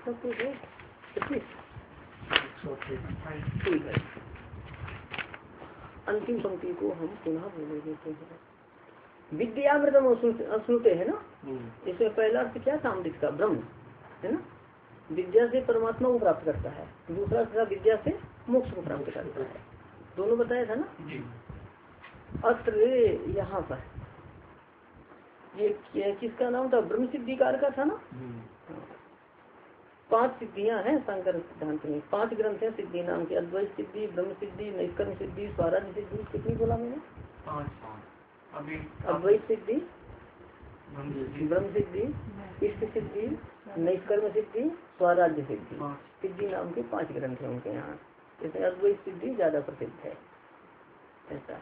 सब तो है 25। ठीक है, अंतिम पंक्ति को हम पुनः बोले देते हैं। विद्यामृतम अश्नुते है ना, इसमें पहला अर्थ क्या सामरिक का ब्रह्म है ना, विद्या से परमात्मा को प्राप्त करता है, दूसरा अर्थ विद्या से मोक्ष को प्राप्त करता है, दोनों बताया था ना। अत्र यहाँ पर ये किसका नाम था, ब्रह्म सिद्धिकार का था ना। 5 सिद्धियां हैं शंकर सिद्धांत में, 5 ग्रंथ हैं सिद्धि नाम के, अद्वैत सिद्धि, ब्रह्म सिद्धि, नैष्कर्म सिद्धि, स्वराज्य सिद्धि। कितनी बोला मैंने, 5। अद्वैत सिद्धि, ब्रह्म सिद्धि, इष्ट सिद्धि, नैष्कर्म सिद्धि, स्वराज्य सिद्धि। सिद्धि नाम के 5 ग्रंथ हैं उनके यहाँ, इसमें अद्वैत सिद्धि ज्यादा प्रसिद्ध है ऐसा।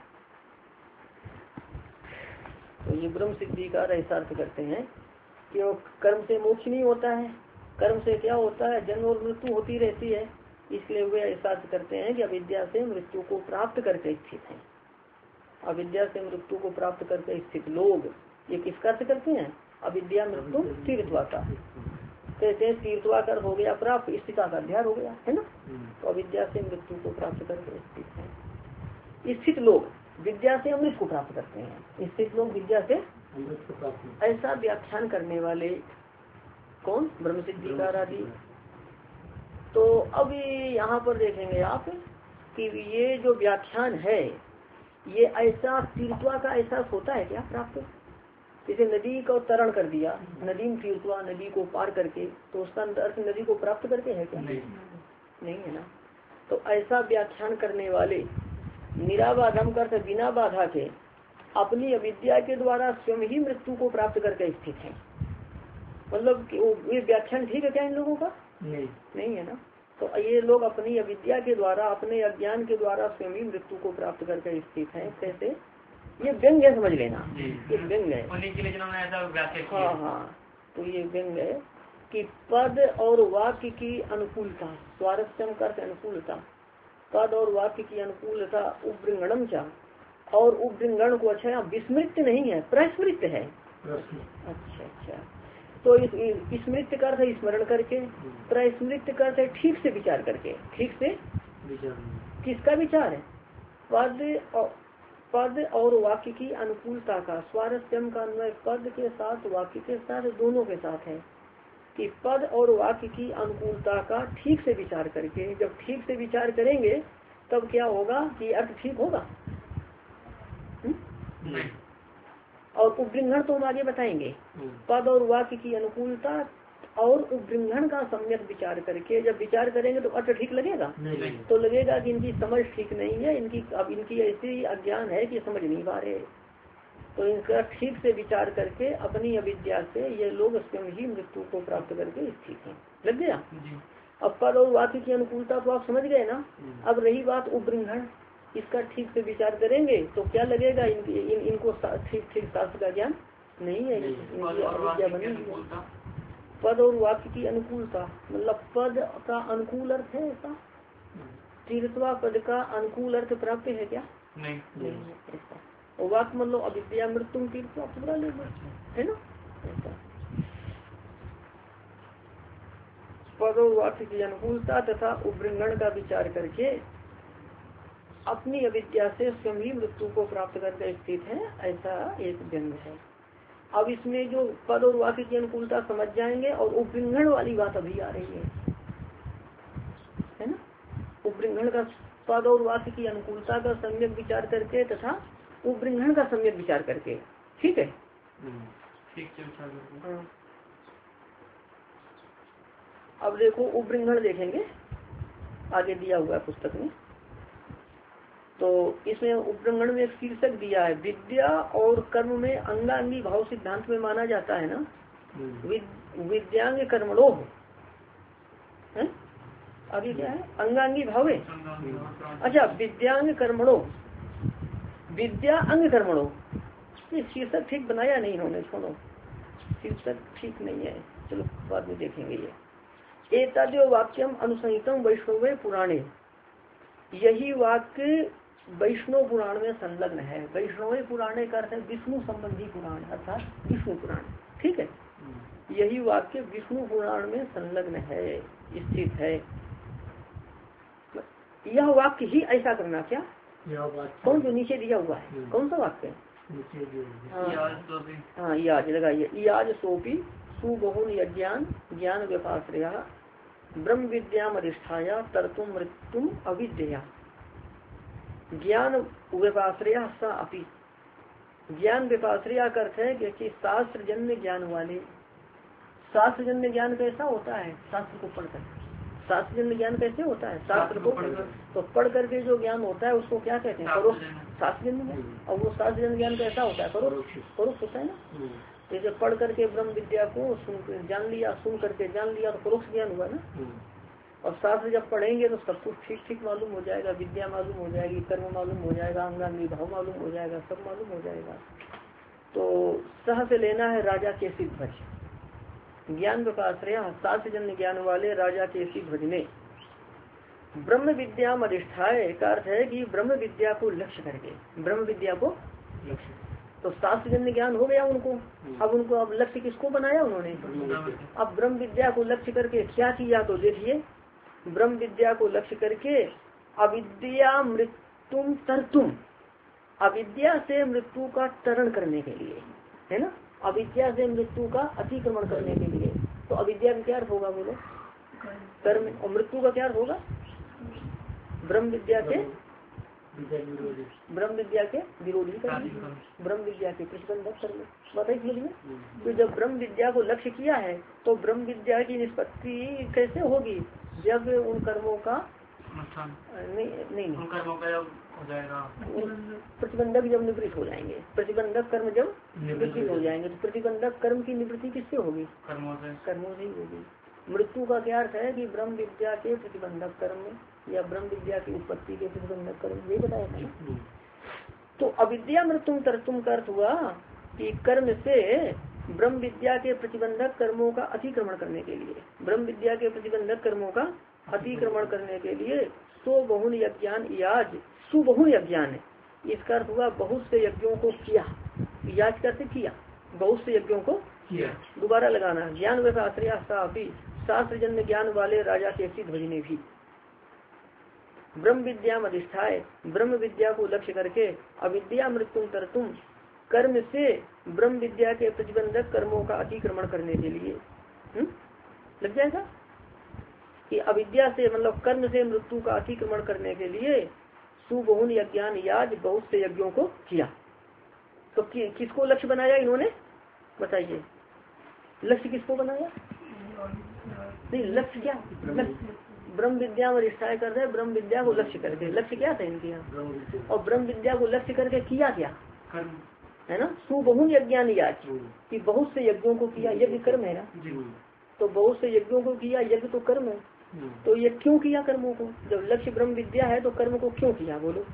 तो ये ब्रह्म सिद्धि का ऐसा अर्थ करते हैं कि वो कर्म से मोक्ष नहीं होता है, कर्म से क्या होता है, जन्म और मृत्यु होती रहती है, इसलिए वे ऐसा अर्थ करते हैं कि अविद्या से मृत्यु को प्राप्त करके स्थित हैं। अविद्या से मृत्यु को प्राप्त करके स्थित लोग ये किसका अर्थ करते हैं, अविद्या मृत्यु तीर्थवाका कहते हैं। तीर्थवाकर हो गया प्राप्त, स्थिता का अध्यार हो गया है ना। तो अविद्या से मृत्यु को प्राप्त करके स्थित है। स्थित लोग विद्या से अमृत को प्राप्त करते हैं, स्थित लोग विद्या से अमृत को प्राप्त, ऐसा व्याख्यान करने वाले कौन, ब्रह्म सिद्धिकार आदि। तो अब यहाँ पर देखेंगे आप कि ये जो व्याख्यान है ये ऐसा तीर्थवा का एहसास होता है क्या प्राप्त, जैसे नदी को तरण कर दिया, नदी में तीर्थवा, नदी को पार करके, तो उसका अर्थ नदी को प्राप्त करके है क्या, नहीं है ना। तो ऐसा व्याख्यान करने वाले निराबाधम कर बिना बाधा के अपनी अविद्या के द्वारा स्वयं ही मृत्यु को प्राप्त करके स्थित है। मतलब ये व्याख्यान ठीक है क्या इन लोगों का, नहीं है ना। तो ये लोग अपनी अविद्या के द्वारा, अपने अज्ञान के द्वारा स्वयं ही मृत्यु को प्राप्त करके स्थित हैं। कैसे, ये व्यंग है, समझ लेना, ये व्यंग है। हाँ, तो ये व्यंग है कि पद और वाक्य की अनुकूलता, स्वारस्यम कर अनुकूलता, पद और वाक्य की अनुकूलता, उपृंगणम चा, और उपृंगण को अच्छा विस्मृत नहीं है, प्रस्मृत है। अच्छा, तो इस स्मृत का अर्थ है स्मरण करके, प्रस्मृत का अर्थ है ठीक से विचार करके। ठीक से किसका विचार है, पद और वाक्य की अनुकूलता का। स्वारस्यम का अन्वय पद के साथ वाक्य के साथ दोनों के साथ है कि पद और वाक्य की अनुकूलता का ठीक से विचार करके, जब ठीक से विचार करेंगे तब क्या होगा कि अर्थ ठीक होगा। और उपृंगण तो हम आगे बताएंगे। पद और वाक्य की अनुकूलता और उपृंगण का सम्यक विचार करके जब विचार करेंगे तो अर्थ ठीक लगेगा, तो लगेगा कि इनकी समझ ठीक नहीं है, इनकी ऐसी अज्ञान है कि समझ नहीं पा रहे। तो इनका ठीक से विचार करके अपनी अविद्या से ये लोग स्वयं ही मृत्यु को प्राप्त करके स्थित हैं। लग गया। अब पद और वाक्य की अनुकूलता तो आप समझ गए ना। अब रही बात उपृंगण, इसका ठीक से विचार करेंगे तो क्या लगेगा, इनको ठीक शास्त्र का ज्ञान नहीं है, इनकी अविद्या बनी है। पद और वाक्य की अनुकूलता मतलब पद का अनुकूल अर्थ है ऐसा, तीर्थवा पद का अनुकूल अर्थ प्राप्त है क्या, नहीं है ऐसा। और वाक्य मतलब अविद्या मृत्यु तीर्थवा पूरा ले है ना ऐसा। पद और वाक्य की अनुकूलता तथा उपृंगण का विचार करके अपनी अविद्या से स्वयं ही मृत्यु को प्राप्त करके स्थित है, ऐसा एक व्यंग है। अब इसमें जो पद और वाक्य की अनुकूलता समझ जाएंगे और उपृंगण वाली बात अभी आ रही है ना। उपृंगण का पद और वाक्य की अनुकूलता का सम्यक विचार करके तथा उपृंगण का सम्यक विचार करके, ठीक है। अब देखो उपृंगण देखेंगे, आगे दिया हुआ है पुस्तक में। तो इसमें उपृंगण में एक शीर्षक दिया है, विद्या और कर्म में अंगांगी भाव सिद्धांत में माना जाता है ना, विद्यांग कर्मणो है। अभी क्या है, अंगांगी भाव है। अच्छा, विद्यांग कर्मणो, विद्या अंग कर्मणो, ये शीर्षक ठीक बनाया नहीं इन्होंने, छोड़ो शीर्षक ठीक नहीं है, चलो बाद में देखेंगे। ये एतद्यो वाक्यम अनुसंहितम वैष्णव पुराणे, यही वाक्य वैष्णव पुराण में संलग्न है। वैष्णव पुराणे का अर्थ है विष्णु संबंधी पुराण, अर्थात विष्णु पुराण, ठीक है। यही वाक्य विष्णु पुराण में संलग्न है, स्थित है। यह वाक्य ही ऐसा करना क्या, कौन जो नीचे दिया हुआ है, कौन सा वाक्य है? हाँ याज लगाइए, याज सोपी सुबहुन यज्ञान ज्ञान व्यपाश्रया ब्रह्म विद्याम अधिष्ठाया तरतुम मृत्युम अविद्या ज्ञान व्यपाश्रया सा अपि। ज्ञान व्यपाश्रया का अर्थ है कि शास्त्र जन्य ज्ञान वाले। शास्त्र जन्य ज्ञान कैसा होता है? शास्त्र को पढ़कर। शास्त्र जन्य ज्ञान कैसे होता है? शास्त्र को तो पढ़ करके जो ज्ञान होता है उसको क्या कहते हैं? परोक्ष शास्त्र जन्य ज्ञान। और वो शास्त्र जन्य ज्ञान कैसा होता है? परोक्ष होता है ना। जैसे पढ़ करके ब्रह्म विद्या को सुन जान लिया, सुन करके जान लिया तो परोक्ष ज्ञान हुआ ना। और शास्त्र जब पढ़ेंगे तो सब कुछ ठीक ठीक मालूम हो जाएगा, विद्या मालूम हो जाएगी, कर्म मालूम हो जाएगा, अंगांगी भाव मालूम हो जाएगा, सब मालूम हो जाएगा। तो सह से लेना है राजा के सिद्धवज। ज्ञान व्यपाश्रया शास्त्र जन्य ज्ञान वाले राजा के सिद्धवज ने ब्रह्म विद्या अधिष्ठाय का अर्थ है कि ब्रह्म विद्या को लक्ष्य करके, ब्रह्म विद्या को लक्ष्य। तो शास्त्र जन्य ज्ञान हो गया उनको। अब लक्ष्य किसको बनाया उन्होंने? अब ब्रह्म विद्या को लक्ष्य करके क्या किया? तो देखिए, ब्रह्म विद्या को लक्ष्य करके अविद्या मृत्युम तरतुम, अविद्या से मृत्यु का तरण करने के लिए, है ना, अविद्या से मृत्यु का अतिक्रमण करने के लिए। तो अविद्या का क्या अर्थ होगा बोलो? कर्म। और मृत्यु का क्या अर्थ होगा? ब्रह्म विद्या के विरोधी कर्म, ब्रह्म विद्या के प्रतिबंधक कर्म। बताइए समझ में। तो जब ब्रह्म विद्या को लक्ष्य किया है तो ब्रह्म विद्या की निष्पत्ति कैसे होगी? जब उन कर्मों का नहीं कर्मों का हो जाएगा, प्रतिबंधक जब निवृत्त हो जाएंगे, प्रतिबंधक कर्म जब निवृत्त हो जाएंगे तो प्रतिबंधक कर्म की निवृत्ति किससे होगी? कर्मों से ही होगी। मृत्यु का क्या अर्थ है कि ब्रह्म विद्या के प्रतिबंधक कर्म या ब्रह्म विद्या की उत्पत्ति के प्रतिबंधक कर्म, ये बताया था। तो अविद्या मृत्युम तरतुम का अर्थ हुआ कि कर्म से ब्रह्म विद्या के प्रतिबंधक कर्मों का अतिक्रमण करने के लिए, ब्रह्म विद्या के प्रतिबंधक कर्मों का अतिक्रमण करने के लिए सो बहुन यज्ञान याज, सुबहुन यज्ञान, इसका अर्थ हुआ बहुत से यज्ञों को किया। याज करते किया, बहुत से यज्ञों को किया। दोबारा लगाना, ज्ञान व्यपाश्रया सापि, शास्त्र जन्य ज्ञान वाले राजा के सिद्धवज ने भी ब्रह्म विद्या अधिष्ठाय, ब्रह्म विद्या को लक्ष्य करके अविद्या मृत्युम तरतुम, कर्म से ब्रह्म विद्या के प्रतिबंधक कर्मों का अतिक्रमण करने के लिए। लग जाएगा कि अविद्या से मतलब कर्म से मृत्यु का अतिक्रमण करने के लिए सुबहुन यज्ञान याज, बहुत से यज्ञों को किया। तो किसको लक्ष्य बनाया इन्होंने? बताइए, लक्ष्य किसको बनाया? नहीं, लक्ष्य क्या? ब्रह्म विद्या में अधिष्ठाय कर रहे, ब्रह्म विद्या को लक्ष्य करके। लक्ष्य क्या था इनके यहाँ? और ब्रह्म विद्या को लक्ष्य करके किया क्या? है ना, सुबहुन यज्ञान याज, कि बहुत से यज्ञों को किया। यज्ञ कर्म है ना, तो बहुत से यज्ञों को किया, यज्ञ तो कर्म है। तो ये क्यों किया कर्मों को? जब लक्ष्य ब्रह्म विद्या है तो कर्म को क्यों किया बोलो?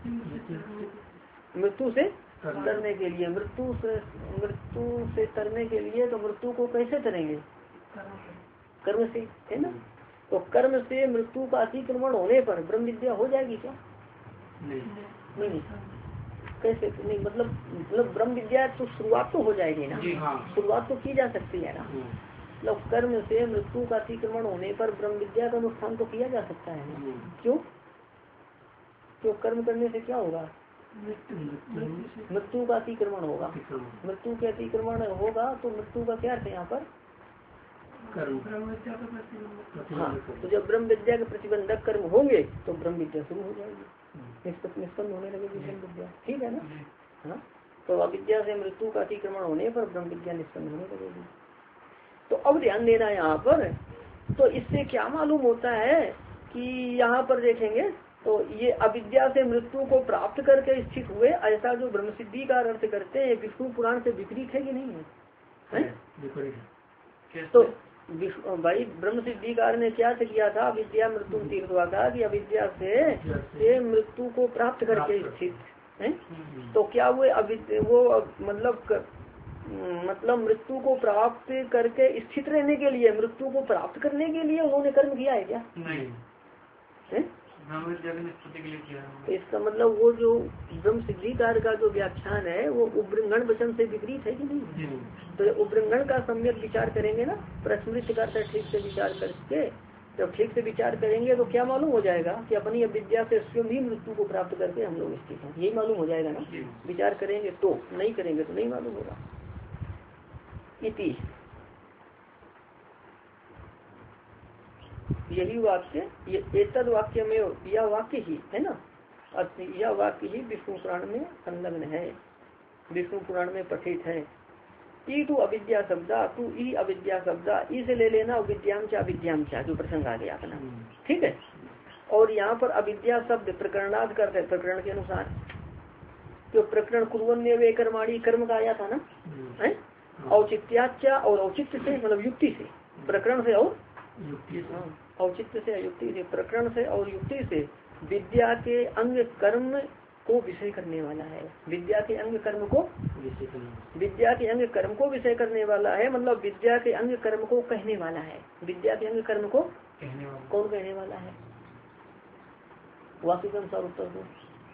मृत्यु से तरने के लिए। मृत्यु से तरने के लिए। तो मृत्यु को कैसे तरेंगे? कर्म से, है ना। तो कर्म से मृत्यु का अतिक्रमण होने पर ब्रह्म विद्या हो जाएगी क्या? नहीं। कैसे नहीं? मतलब ब्रह्म विद्या तो शुरुआत तो हो जाएगी ना, शुरुआत तो की जा सकती है ना। मतलब कर्म से मृत्यु का अतिक्रमण होने पर ब्रह्म विद्या का अनुष्ठान तो किया जा सकता है ना। क्यों? कर्म करने से क्या होगा? मृत्यु का अतिक्रमण होगा। मृत्यु के अतिक्रमण होगा तो मृत्यु का क्या अर्थ है यहाँ पर? हाँ, तो जब ब्रह्म विद्या के प्रतिबंधक कर्म होंगे तो ब्रह्म विद्या शुरू हो जाएगी, निष्पन्न होने लगेगी ब्रह्म विद्या। ठीक है ना। हाँ, तो अविद्या से मृत्यु का अतिक्रमण होने पर ब्रह्म विद्या निष्पन्न होने लगेगी। तो अब ध्यान देना यहाँ पर। तो इससे क्या मालूम होता है कि यहाँ पर देखेंगे तो ये अविद्या से मृत्यु को प्राप्त करके स्थित हुए, ऐसा जो ब्रह्म सिद्धि का अर्थ करते हैं, विष्णु पुराण से विपरीत है कि नहीं है? तो भाई ब्रह्म सिद्धि कार ने क्या किया था? अविद्या मृत्यु तीर्थ हुआ था कि अविद्या से मृत्यु को प्राप्त करके स्थित है। तो क्या हुए? वो मतलब मृत्यु को प्राप्त करके स्थित रहने के लिए, मृत्यु को प्राप्त करने के लिए उन्होंने कर्म किया है क्या? नहीं। तो इसका मतलब वो जो ब्रह्म सिद्धिकार का जो व्याख्यान है वो उब्रंगण वचन से विपरीत है कि नहीं। तो उब्रंगण का सम्यक विचार करेंगे ना, प्रस्मृत का ठीक से विचार करके जब ठीक से विचार करेंगे तो क्या मालूम हो जाएगा कि अपनी अविद्या से स्वयं ही मृत्यु को प्राप्त करके हम लोग स्थित हैं, यही मालूम हो जाएगा ना। विचार करेंगे तो, नहीं करेंगे तो नहीं मालूम होगा। इति यही वाक्य, एतद वाक्य में यह वाक्य ही है ना, यह वाक्य ही विष्णु पुराण में संलग्न है, विष्णु पुराण में पठित है। ई टू अविद्या शब्दा, तू ई अविद्या शब्दा, ई से ले लेना विद्याम चा जो प्रसंग आ गया अपना, ठीक है। और यहाँ पर अविद्या शब्द प्रकरणाद करते हैं, प्रकरण के अनुसार जो प्रकरण कुर्वन्य वे कर्माणी कर्म का आया था ना, है औचित्याचा और औचित्य से मतलब युक्ति से, प्रकरण से और औचित्य से युक्ति से, प्रकरण से और युक्ति से विद्या के अंग कर्म को विषय करने वाला है, विद्या के अंग कर्म को विषय करने वाला है, मतलब विद्या के अंग कर्म को कहने वाला है, विद्या के अंग कर्म को कौन कहने वाला है, वाक्य के अनुसार उत्तर दो।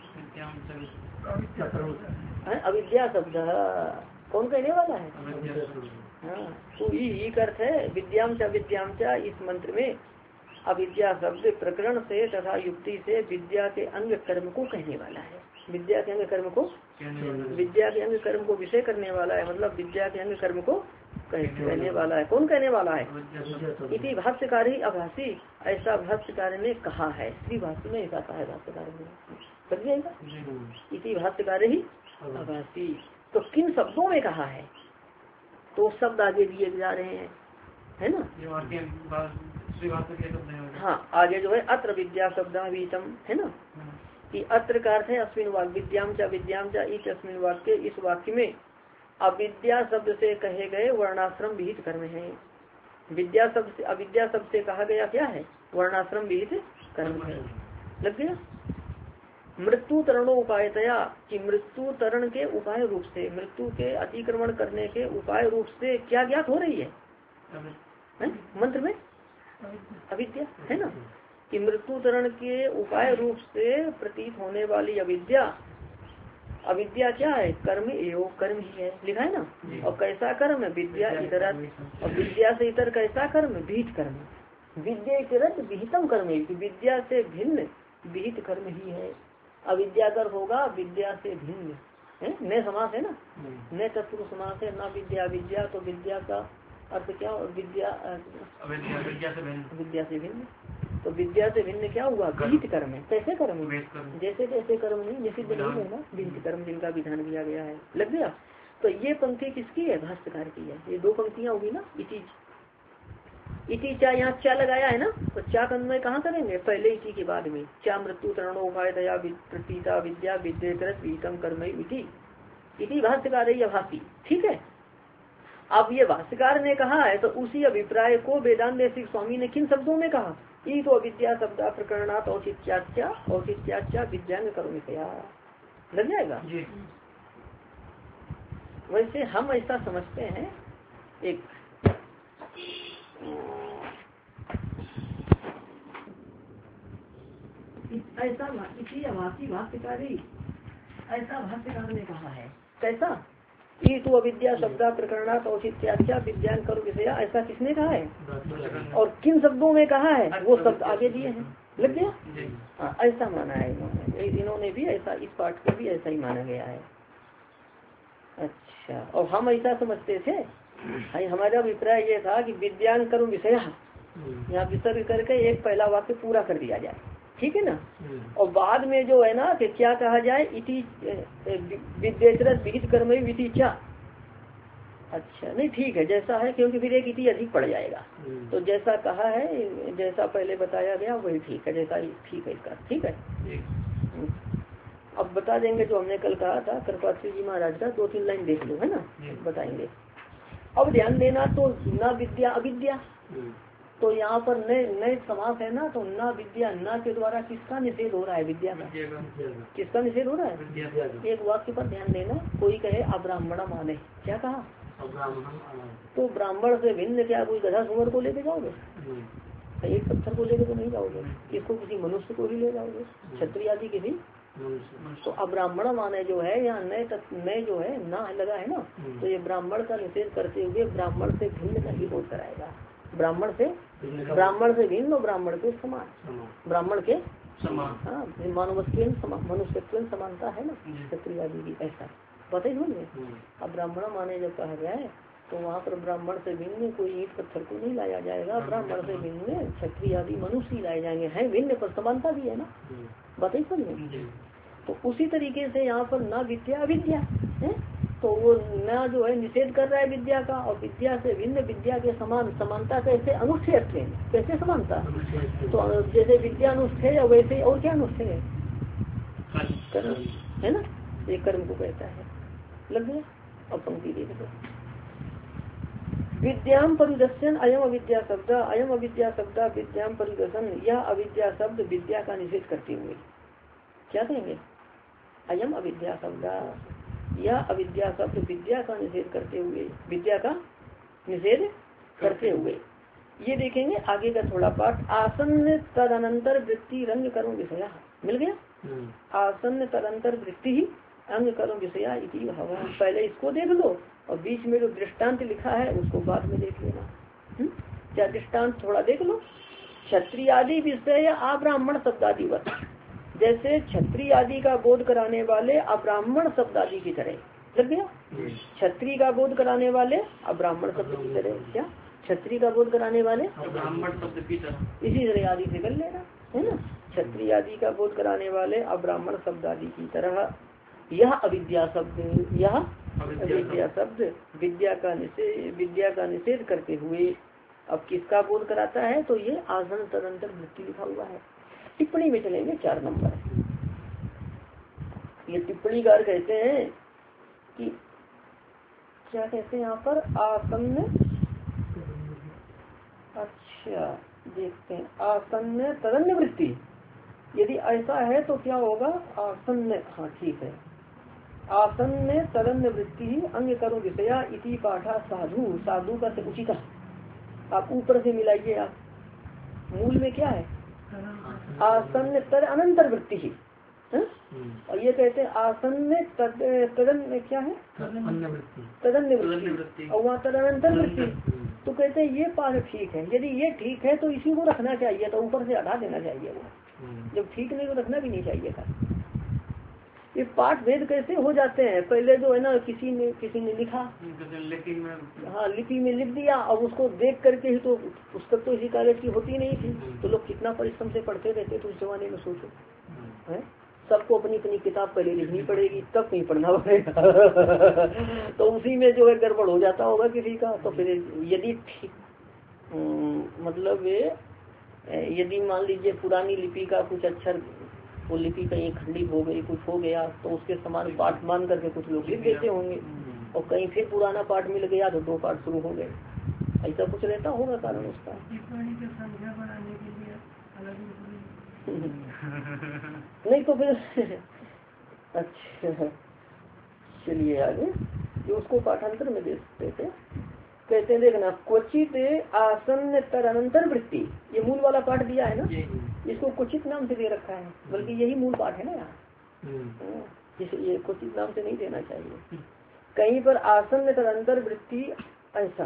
अविद्या शब्द कौन कहने वाला है, हाँ तो ये अर्थ है विद्याम चा इस मंत्र में अविद्या शब्द प्रकरण से तथा युक्ति से विद्या के अंग कर्म को कहने वाला है, विद्या के अंग कर्म को विषय करने वाला है, मतलब विद्या के अंग कर्म को कहने वाला है, कौन कहने वाला है, इति भाष्यकार ही अभाषी, ऐसा भाष्यकार ने कहा है, श्री भाष्य में ऐसा कहा है भाष्यकार ने, समझ जाएगा। इति भाष्यकार ही अभाषी, तो किन शब्दों में कहा है, तो शब्द आगे दिए जा रहे हैं, है ना। हाँ आगे जो है अत्र विद्या शब्दावीतम है ना, कि अत्र का अर्थ है अस्मिन वाक्य विद्याम चा इस अस्मिन वाक्य, इस वाक्य में अविद्या शब्द से कहे गए वर्णाश्रम विहित कर्म है, विद्या शब्द से अविद्या शब्द से कहा गया क्या है, वर्णाश्रम विहित कर्म है, लग गया। मृत्यु तरणो उपायतया, कि मृत्यु तरण के उपाय रूप से, मृत्यु के अतिक्रमण करने के उपाय रूप से क्या ज्ञात हो रही है, मंत्र में अविद्या है ना, कि मृत्यु तरण के उपाय रूप से प्रतीत होने वाली अविद्या, अविद्या क्या है, कर्म एवं कर्म ही है, लिखा है ना। और कैसा कर्म, विद्या इतर, और विद्या से इतर कैसा कर्म, विहित कर्म, विद्या इतर विहितम कर्म, विद्या से भिन्न विहित कर्म ही है। अविद्याकर होगा विद्या से भिन्न है, नए समास है ना, नए तत्पुरुष समास है ना, विद्या विद्या, तो विद्या का अर्थ क्या, और विद्या से भिन्न, तो विद्या से भिन्न क्या हुआ, विहित कर्म है। कैसे कर्म, जैसे कैसे कर्म नहीं, निषिद्ध नहीं है ना, विहित कर्म जिनका विधान किया गया है, लग गया। तो ये पंक्ति किसकी है, भाष्यकार की है, ये दो पंक्तियां होगी ना, इति चा, यहाँ चा लगाया है ना, तो चा का अन्वय कहाँ करेंगे, पहले इति के बाद में, चा मृत्यु तरणो उपाय दया प्रतीता विद्या विद्येतर विहितम कर्म इति भाष्यकार है भाषी, ठीक है। अब ये भाष्यकार ने कहा है तो उसी अभिप्राय को वेदांत देशिक स्वामी ने किन शब्दों में कहा, ई तो अविद्या शब्द प्रकरणात औचित्याच्या विज्ञान कर्म किया, लग जाएगा। वैसे हम ऐसा समझते हैं, एक ऐसा इसी आवासी भाष्यकारी, ऐसा भाष्यकार ने कहा है, कैसा, ये तो अविद्या शब्द प्रकरणात औचित्याच्या विज्ञान कर्म विषया, ऐसा किसने कहा है, और किन शब्दों में कहा है, वो शब्द आगे दिए हैं, लग गया। हाँ ऐसा माना है इन्होंने भी, ऐसा इस पाठ को भी ऐसा ही माना गया है। अच्छा, और हम ऐसा समझते थे, हमारा अभिप्राय ये था कि विज्ञान कर्म विषया यहाँ विसर्ग करके एक पहला वाक्य पूरा कर दिया जाए, ठीक है ना, और बाद में जो है ना कि क्या कहा जाए, इति विद्येतर विहित कर्म विधि चा, अच्छा नहीं ठीक है जैसा है, क्योंकि फिर एक इति अधिक पड़ जाएगा, तो जैसा कहा है, जैसा पहले बताया गया वही ठीक है, जैसा ठीक है इसका, ठीक है। अब बता देंगे जो हमने कल कहा था, कृपात्री जी महाराज का 2-3 लाइन देख लो, है ना, बताएंगे। अब ध्यान देना, तो न विद्या अविद्या, तो यहाँ पर नए समास है ना, तो न विद्या, न के द्वारा किसका निषेध हो रहा है, विद्या का, किसका निषेध हो रहा है। एक वाक्य पर ध्यान देना, कोई कहे अब्राह्मण माने, क्या कहा, तो ब्राह्मण से भिन्न क्या कोई गधा सुअर को लेके जाओगे, एक पत्थर को लेकर तो नहीं जाओगे, किसको, किसी मनुष्य को ही ले जाओगे, क्षत्रिय आदि किसी। तो अब्राह्मण माने जो है यहाँ नए जो है ना लगा है ना, तो ये ब्राह्मण का निषेध करते हुए ब्राह्मण से भिन्न का ही बोध कराएगा। ब्राह्मण से भिन्न और ब्राह्मण के समान, ब्राह्मण के समान। हाँ, मनुष्यत्व समानता है ना क्षत्रिय आदि की, ऐसा पता ही होंगे। अब ब्राह्मण माने जब कहा गया है तो वहाँ पर ब्राह्मण से भिन्न कोई ईंट पत्थर को नहीं लाया जाएगा, ब्राह्मण से भिन्न क्षत्रिय आदि मनुष्य ही लाए जाएंगे, है भिन्न पर समानता भी है ना, बात ही समझे। तो उसी तरीके से यहाँ पर ना विद्या अविद्या है, तो वो ना जो है निषेध कर रहा है विद्या का, और विद्या से भिन्न विद्या के समान समानता कैसे अनुष्ठेय, कैसे समानता, तो जैसे विद्या अनुष्ठेय वैसे और क्या अनुष्ठेय कर्म है ना, ये कर्म को कहता है। लग गया। अब पंक्ति देख लो, विद्याम परिदर्शन अयम अविद्या शब्द, अयम अविद्या शब्द विद्याम परिदर्शन, यह अविद्या शब्द विद्या का निषेध करते हुए, क्या कहेंगे, अयम अविद्या शब्द, यह अविद्या शब्द विद्या का निषेध करते हुए, विद्या का निषेध करते हुए। ये देखेंगे आगे का थोड़ा पाठ, आसन्न तदनंतर वृत्ति रंग कर्म विषया, मिल गया, आसन्न तदंतर वृत्ति ही अंग कर्म विषया इति भाव। पहले इसको देख लो और बीच में जो दृष्टांत लिखा है उसको बाद में देख लेना। क्या दृष्टांत थोड़ा देख लो, क्षत्रिय आदि विषय अब्राह्मण शब्दादिवत, जैसे क्षत्रिय आदि का बोध कराने वाले अब्राह्मण शब्द आदि की तरह, लग गया, क्षत्रिय का बोध कराने वाले अब्राह्मण शब्द की तरह, क्या क्षत्रिय का बोध कराने वाले अब्राह्मण शब्द की तरह, इसी तरह आदि से कर लेना है ना, क्षत्रिय आदि का बोध कराने वाले अब्राह्मण शब्द आदि की तरह। यह अविद्या शब्द, यह अविद्या शब्द विद्या का निषेध करते हुए अब किसका बोध कराता है, तो ये आसन तदंतर वृत्ति लिखा हुआ है। टिप्पणी में चलेंगे 4 नंबर, ये टिप्पणीकार कहते हैं कि क्या कहते हैं यहाँ पर, आसन्न, अच्छा देखते हैं, आसन्न तदन्य वृत्ति, यदि ऐसा है तो क्या होगा, आसन्न, हाँ ठीक है, आसन्न तदन्य वृत्ति अंग करो विषया इति पाठा साधु, साधु का से उचित, आप ऊपर से मिलाइए, आप मूल में क्या है, आसन्न तद अनंतर वृत्ति ही, और ये कहते हैं आसन्न तदन्य क्या है, तदन्य वृत्ति, और वहाँ तदनंतर वृत्ति, तो कहते हैं ये पाठ ठीक है, यदि ये ठीक है तो इसी को रखना चाहिए, तो ऊपर से हटा देना चाहिए वो, जब ठीक नहीं तो रखना भी नहीं चाहिए था। ये पाठ भेद कैसे हो जाते हैं, पहले जो है ना किसी ने लिखा लिपि में, हाँ लिपि में लिख दिया, अब उसको देख करके ही, तो पुस्तक तो इसी कागज की होती नहीं थी, तो लोग कितना परिश्रम से पढ़ते रहते, तो उस जमाने में सोचो है, सबको अपनी अपनी किताब पहले लिखनी पड़ेगी तब नहीं पढ़ना पड़ेगा तो उसी में जो है गड़बड़ हो जाता होगा किसी का, तो फिर यदि मतलब यदि मान लीजिए पुरानी लिपि का कुछ अक्षर, वो लिपि कहीं खंडित हो गई, कुछ हो गया, तो उसके समान पाठ मान करके कुछ लोग लिख देते होंगे, और कहीं फिर पुराना पाठ मिल गया तो 2 पाठ शुरू हो गए, ऐसा कुछ रहता होगा कारण उसका। नहीं तो फिर अच्छा चलिए आगे, जो उसको पाठांतर में देखते थे, कहते हैं देखना, क्वचित आसन्न तदनंतर वृत्ति, ये मूल वाला पाठ दिया है ना, इसको क्वचित नाम से दे रखा है, बल्कि यही मूल पाठ है ना यहाँ, ये क्वचित नाम से नहीं देना चाहिए। कहीं पर आसन्न तदनंतर वृत्ति ऐसा,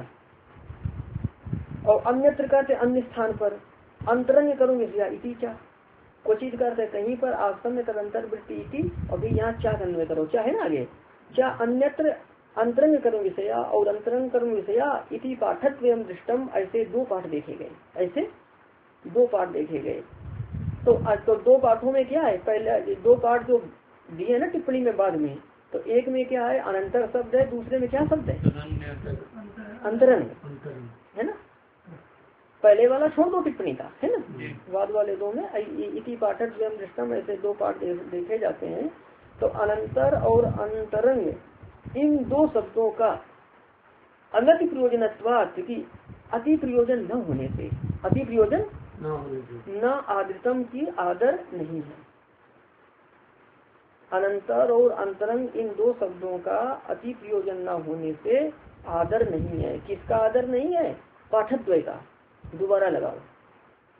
और अन्यत्र का अन्य स्थान पर अंतरंग करूंगे इति चा, क्वचित करते कहीं पर आसन्न तदंतर वृत्ति इति, अभी यहाँ चा अन्वय करो, क्या है ना आगे, चा अन्यत्र अंतरंग कर्म विषया और अंतरंग कर्म विषया इति पाठत्व एवं दृष्टम, ऐसे 2 पाठ देखे गए, ऐसे 2 पाठ देखे गए। तो 2 पाठों में क्या है, पहले 2 पाठ जो दिए ना टिप्पणी में बाद में, तो एक में क्या है अनंतर शब्द है, दूसरे में क्या शब्द है अंतरंग है ना, पहले वाला छोड़ दो टिप्पणी का, है ना, बाद वाले 2 में इति पाठत्व एवं दृष्टम, ऐसे 2 पाठ देखे जाते हैं। तो अनंतर और अंतरंग इन 2 शब्दों का अनति प्रयोजनत्वात् की अति प्रयोजन न होने से, अति प्रयोजन न आदृतम की आदर नहीं है। अनंतर और अंतरंग इन 2 शब्दों का अति प्रयोजन न होने से आदर नहीं है। किसका आदर नहीं है, पाठत्व का, दोबारा लगाओ,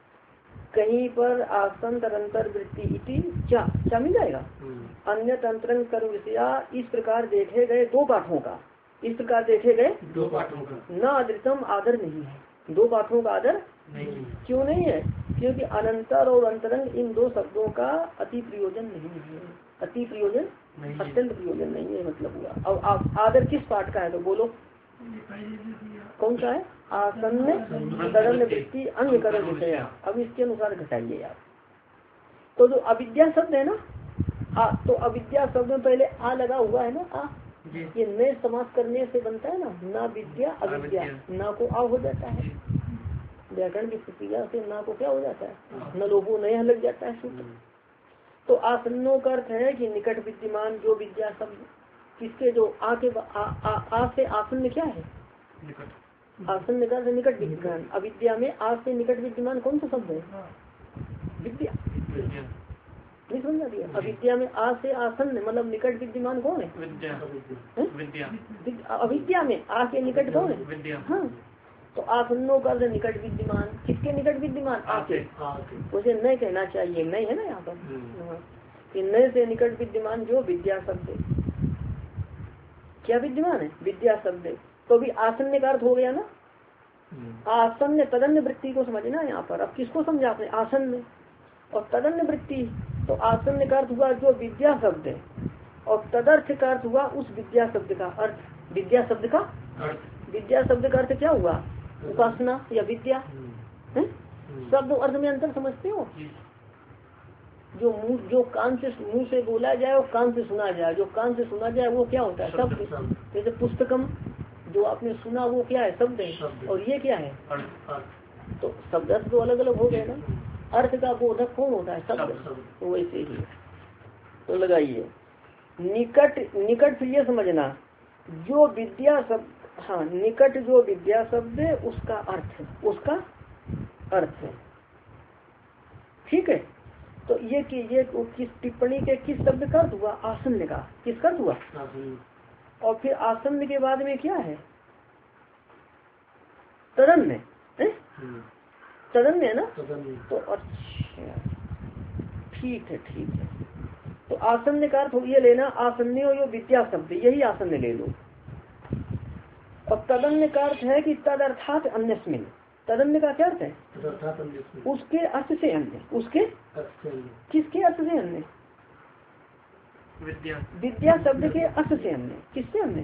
कहीं पर आसन तरंतर वृत्ति इति क्या मिल जाएगा। अन्य अंतरंग कर्म विषया इस प्रकार देखे गए दो पाठों का, इस प्रकार देखे गए दो पाठों का न अधिकतम आदर नहीं है। दो पाठों का आदर नहीं। क्यों नहीं है? क्योंकि अनंतर और अंतरंग इन दो शब्दों का अति प्रयोजन नहीं है। अति प्रयोजन अत्यंत प्रयोजन नहीं है मतलब हुआ। अब आदर किस पाठ का है तो बोलो कौन सा है? आसन्न तरंग वृत्ति अंग करण विषय। अब इसके अनुसार घटाइए आप। तो जो अविद्या शब्द है ना, तो अविद्या शब्द में पहले आ लगा हुआ है ना, आ ये नए समास करने से बनता है ना विद्या अविद्या, ना को आ हो जाता है। व्याकरण की प्रक्रिया से ना को क्या हो जाता है, न लोगों नया लग जाता है सूत्र। तो आसन्नों का अर्थ है कि निकट विद्यमान जो विद्या शब्द किसके जो आ के आ से आसन्न क्या है, आसन्न का निकट विद्यमान। अविद्या में आ से निकट विद्यमान कौन सा शब्द है? विद्या। नहीं समझा दिया? अविद्या में आ से आसन्न मतलब निकट विद्यमान कौन है? विद्या। अविद्या में आ के निकट कौन है? विद्या। हाँ, तो आसन्नों का निकट विद्यमान किसके निकट विद्यमान? आके। उसे नए कहना चाहिए, नए है ना यहाँ पर। नए से निकट विद्यमान जो विद्या शब्द क्या विद्यमान है? विद्या शब्द। तो भी आसन्न का अर्थ हो गया ना। आसन्न तदन्य वृत्ति को समझना यहाँ पर। अब किसको समझा आपने? आसन्न और तदन्य वृत्ति। तो आसन्न का अर्थ हुआ जो विद्या शब्द है और तदर्थ का अर्थ हुआ उस विद्या शब्द का अर्थ। विद्या शब्द का विद्या शब्द का अर्थ क्या हुआ? उपासना या विद्या। शब्द अर्थ में अंतर समझते हो? जो कान से मुंह से बोला जाए और कान से सुना जाए, जो कान से सुना जाए वो क्या होता है? शब्द। जैसे पुस्तकम जो आपने सुना वो क्या है? शब्द है। और ये क्या है? तो शब्द अर्थ तो अलग अलग हो गए ना। अर्थ का बोधक कौन होता है? शब्द। तो वैसे ही तो लगाइए निकट फिर ये समझना जो विद्या शब्द, हाँ निकट जो विद्या शब्द है उसका अर्थ है। ठीक है। तो ये किस टिप्पणी के किस शब्द का अर्थ हुआ? आसन्न का। किसका अर्थ हुआ? और फिर आसन्न के बाद में क्या है? तदन्य। तदन्य है ना। तो अच्छा ठीक है। तो आसन्न का अर्थ ये लेना आसन्य यो विद्या शब्द, यही आसन्न ले लो। और तदन्य का अर्थ है कि तदर्थात अन्यस्मिन्। तदन्य का क्या अर्थ है? उसके अर्थ से अन्य। उसके किसके अर्थ से अन्य? विद्या शब्द के अर्थ से अन्य। किससे अन्य?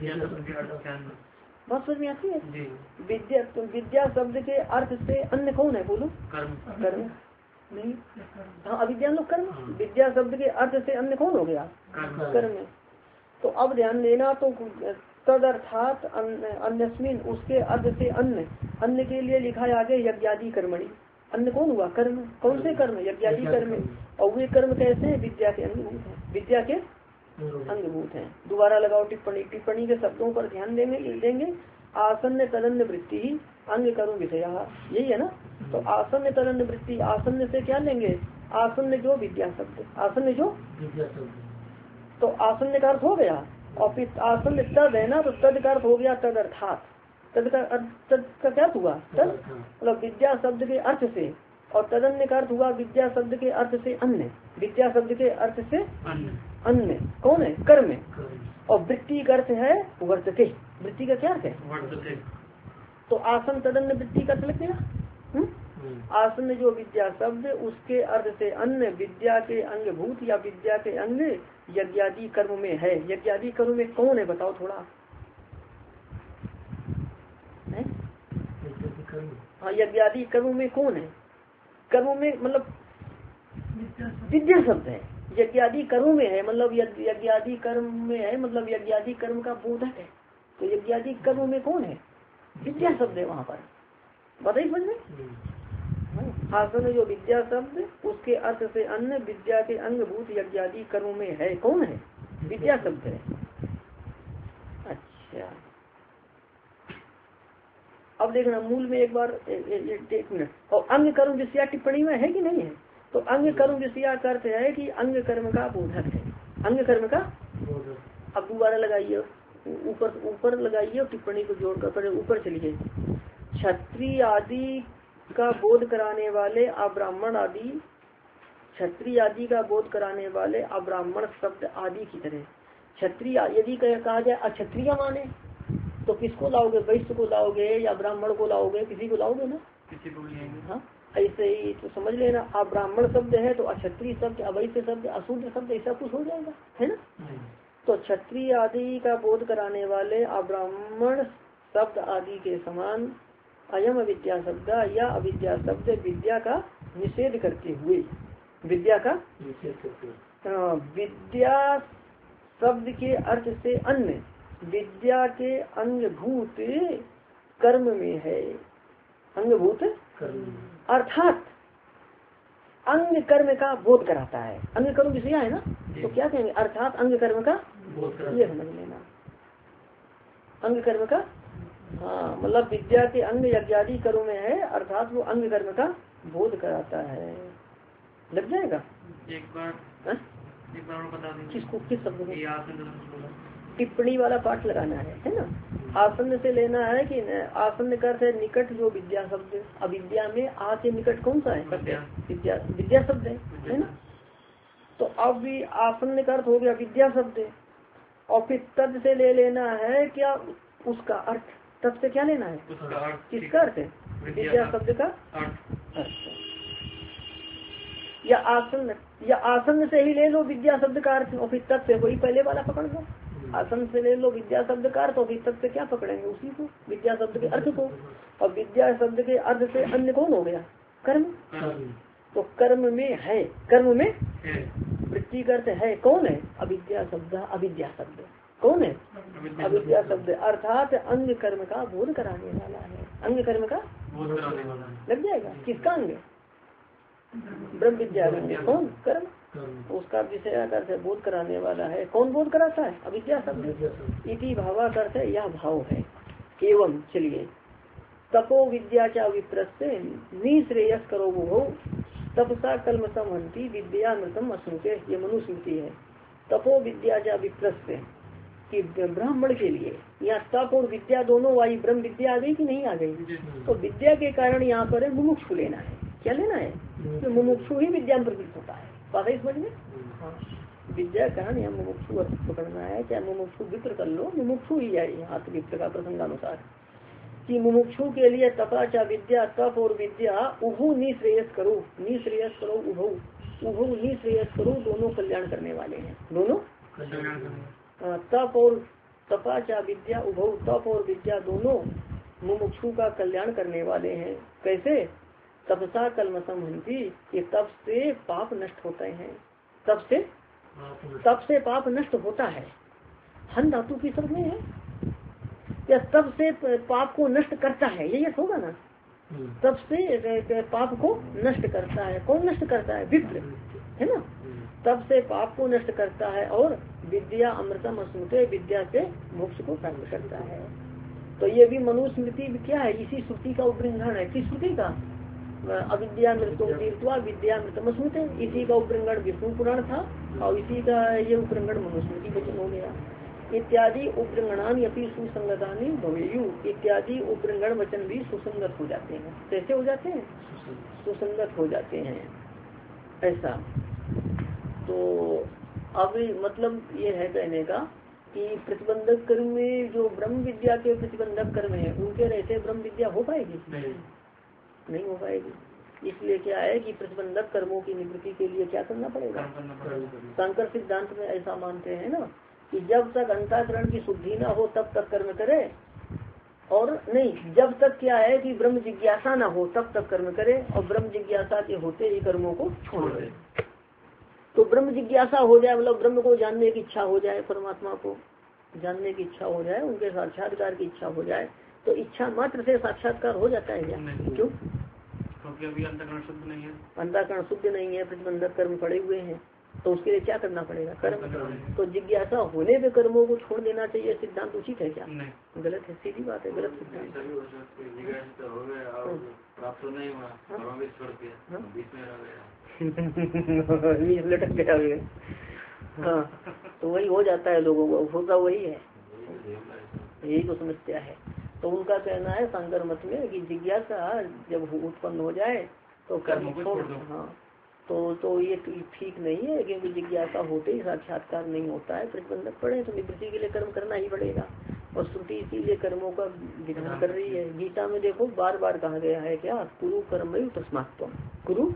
बात समझ में आती है? विद्या शब्द के अर्थ से अन्य कौन है? बोलो। कर्म नहीं। हाँ अविद्या लोग कर्म। विद्या शब्द के अर्थ से अन्य कौन हो गया? कर्म। तो अब ध्यान देना। तो तदर्थात अन्यस्मिन् उसके अर्थ से अन्य के लिए लिखा है आगे यज्ञादि कर्मणि। अन्य कौन हुआ? कर्म। कौन से कर्म? यज्ञादि कर्म। और वे कर्म कैसे हैं? विद्या के अंगभूत हैं। विद्या के अंगभूत हैं। दोबारा लगाओ टिप्पणी के शब्दों पर ध्यान देंगे। आसन्न तदन्य वृत्ति अंग कर्म विषया, यही है ना। तो आसन्न तदन्य वृत्ति, आसन्न से क्या लेंगे? आसन्न जो विद्या शब्द। आसन्न जो विद्या शब्द। तो आसन्न का अर्थ हो गया। और फिर आसन्न तद है ना, तो तद का अर्थ हो गया तदर्थात। तद का क्या हुआ? तद मतलब विद्या शब्द के अर्थ से। और तदन्य का अर्थ हुआ विद्या शब्द के अर्थ से अन्य। विद्या शब्द के अर्थ से अन्य कौन है? कर्म। और वृत्ति का अर्थ है वर्तते। वृत्ति का क्या अर्थ है? तो आसन तदन्य वृत्ति का अर्थ लग गया। आसन जो विद्या शब्द उसके अर्थ से अन्य विद्या के अंगभूत या विद्या के अंग यज्ञादि कर्म में है। यज्ञादि कर्म में कौन है बताओ थोड़ा? हाँ यज्ञादि कर्म में कौन है? कर्म में मतलब विद्या शब्द है। यज्ञादि कर्म में है मतलब यज्ञादि कर्म में है मतलब यज्ञादि कर्म का बोधक है। तो यज्ञादि कर्म में कौन है? विद्या शब्द है वहाँ पर। बताइए समझ में। आसन जो विद्या शब्द उसके अर्थ से अन्य विद्या के अंगभूत यज्ञादि कर्म में है। कौन है? विद्या शब्द है। अच्छा अब देखना मूल में एक बार एक मिनट। और अंग कर्म विषया टिप्पणी में है कि नहीं है? तो अंग कर्म विषया का अर्थ है कि अंग कर्म का बोधक है। अंग कर्म का बोधक। अब दोबारा लगाइए ऊपर लगाइए और टिप्पणी को जोड़कर पहले ऊपर चलिए। क्षत्रिय आदि का बोध कराने वाले अब्राह्मण आदि, क्षत्रिय आदि का बोध कराने वाले अब्राह्मण शब्द आदि की तरह। क्षत्रिय यदि कहा जाए अक्षत्रिय माने तो किसको लाओगे? वैश्य को लाओगे या ब्राह्मण को लाओगे? किसी को लाओगे ना, किसी को लाएंगे। हाँ, ऐसे ही तो समझ लेना, अब्राह्मण शब्द है तो अक्षत्रिय शब्द, अवैश्य शब्द, अशूद्र शब्द, ऐसा कुछ हो जाएगा, है ना। तो क्षत्रिय आदि का बोध कराने वाले अब्राह्मण शब्द आदि के समान अयम अविद्या शब्द या अविद्या शब्द विद्या का निषेध करते हुए, विद्या का विद्या शब्द के अर्थ से अन्य विद्या के अंगभूत कर्म में है। अंगभूत अर्थात अंग कर्म का बोध कराता है। अंग कर्म विषय है ना, तो क्या कहेंगे? अर्थात अंग कर्म का, ये समझ लेना, अंग कर्म का। हाँ, मतलब विद्या के अंग यज्ञादि कर्म में है, अर्थात वो अंग कर्म का बोध कराता है। लग जाएगा? एक बार बता दें किसको, किस शब्द को? टिप्पणी वाला पाठ लगाना है ना। आसन्न से लेना है कि आसन्न का अर्थ है निकट, जो विद्या शब्द, अविद्या में आ से निकट कौन सा है? विद्या, विद्या शब्द है ना। तो अब भी आसन्न का अर्थ हो गया विद्या शब्द, और फिर तद से ले लेना है क्या? उसका अर्थ। तद से क्या लेना है? किसका अर्थ है? विद्या शब्द का अर्थ। या आसन से ही ले लो विद्या शब्द का अर्थ, और फिर तद से वही पहले वाला पकड़ लो। आसन से ले लो विद्या शब्द का अर्थ, और फिर तद से क्या पकड़ेंगे? उसी को, विद्या शब्द के अर्थ को। और विद्या शब्द के अर्थ से अन्य कौन हो गया? कर्म। तो कर्म में है, कर्म में वृत्ति करते है, कौन है? अविद्या शब्द, अविद्या शब्द कौन है? अविद्या शब्द, अर्थात अंग कर्म का बोध कराने वाला है। अंग कर्म का बोध कराने वाला लग जाएगा। किसका अंग? ब्रह्म विद्या अंग। कौन? कर्म। उसका विषय करते बोध कराने वाला है। कौन बोध कराता है? अविद्या शब्द। इति भावा करते यह भाव है। एवं चलिए, तपो विद्या क्या विप्रस्ते निश्रेयस करो वो तपसा कल्म समहंती विद्यामृतम अश्नुते। ये मनुस्मृति है। तपो विद्या क्या विप्रस्ते कि ब्राह्मण के लिए यहाँ तप और विद्या दोनों आई, ब्रह्म विद्या आ गई कि नहीं आ गई? तो विद्या के कारण यहाँ पर मुमुक्षु लेना है। क्या लेना है? तो मुमुक्षु ही विद्या में प्रवृत्त होता है। बात है समझ में? हाँ, विद्या कारण यहाँ मुमुक्षु पकड़ना है। क्या मुमुक्षु विप्र कर लो, मुमुक्षु ही है यहाँ विप्र का प्रसंगानुसार, कि मुमुक्षु के लिए तपाचा विद्या, तप और विद्या उभु निश्रेयस करो, निश्रेयस करो, उभु निश्रेयस करो, दोनों कल्याण करने वाले हैं। दोनों तप और तपाचा विद्या उभौ, तप और विद्या दोनों मुमुक्षु का कल्याण करने वाले हैं। कैसे? तपसा कल्मषम हंति, ये तप से पाप नष्ट होते हैं। तप से पाप नष्ट होता है। हन धातु की शब्द में है, या तप से पाप को नष्ट करता है, ये होगा ना। तप से पाप को नष्ट करता है। कौन नष्ट करता है? विप्र, है ना। तप से पाप को नष्ट करता है, और विद्या अमृतम अश्नुते, विद्या से मोक्ष को प्राप्त करता है। तो ये भी मनुस्मृति क्या है? इसी श्रुति का उपृंगण है। किस श्रुति का? अविद्या मृत्यु तीर्थवा विद्या मृतम अश्नुते। इसी का उपृंगण विष्णु पुराण था, और इसी का ये उपृंगण मनुस्मृति वचन हो गया। इत्यादि उपृंगणान अपनी सुसंगतानी भवेयु, इत्यादि उपृंगण वचन भी सुसंगत हो जाते हैं। कैसे हो जाते हैं? सुसंगत हो जाते हैं। ऐसा तो अब मतलब ये है कहने का कि प्रतिबंधक कर्म में जो ब्रह्म विद्या के प्रतिबंधक कर्म है, उनके रहते ब्रह्म विद्या हो पाएगी? नहीं हो पाएगी। इसलिए क्या है कि प्रतिबंधक कर्मों की निवृत्ति के लिए क्या करना पड़ेगा? शंकर सिद्धांत में ऐसा मानते हैं ना कि जब तक अंतःकरण की शुद्धि ना हो तब तक कर्म करे, और नहीं, जब तक क्या है कि ब्रह्म जिज्ञासा ना हो तब तक कर्म करे, और ब्रह्म जिज्ञासा के होते ही कर्मों को छोड़ दे। तो ब्रह्म जिज्ञासा हो जाए, मतलब ब्रह्म को जानने की इच्छा हो जाए, परमात्मा को जानने की इच्छा हो जाए, उनके साक्षात्कार की इच्छा हो जाए, तो इच्छा मात्र से साक्षात्कार हो जाता है क्या? क्यों? क्योंकि अभी अंतःकरण शुद्ध नहीं है। अंतःकरण शुद्ध नहीं है, प्रतिबंधक कर्म पड़े हुए हैं। तो उसके लिए क्या करना पड़ेगा? कर्म। तो जिज्ञासा होने पे कर्मों को छोड़ देना चाहिए। सिद्धांत उचित है क्या? नहीं, गलत है, सीधी बात है, गलत सिद्धांत। लटक गया। हाँ, तो वही हो जाता है लोगों को, होता वही है, यही तो समस्या है। तो उनका कहना है शंकर मत में कि जिज्ञासा जब उत्पन्न हो जाए तो कर्म छोड़ दो। हाँ, तो ये ठीक नहीं है, क्योंकि जिज्ञासा होते ही साक्षात्कार नहीं होता है, प्रतिबंधक पड़े तो निवृत्ति के लिए कर्म करना ही पड़ेगा। और श्रुति इसीलिए कर्मों का विधान कर रही है। गीता में देखो बार बार कहा गया है क्या, कुरु कर्म तस्मात्, कुरु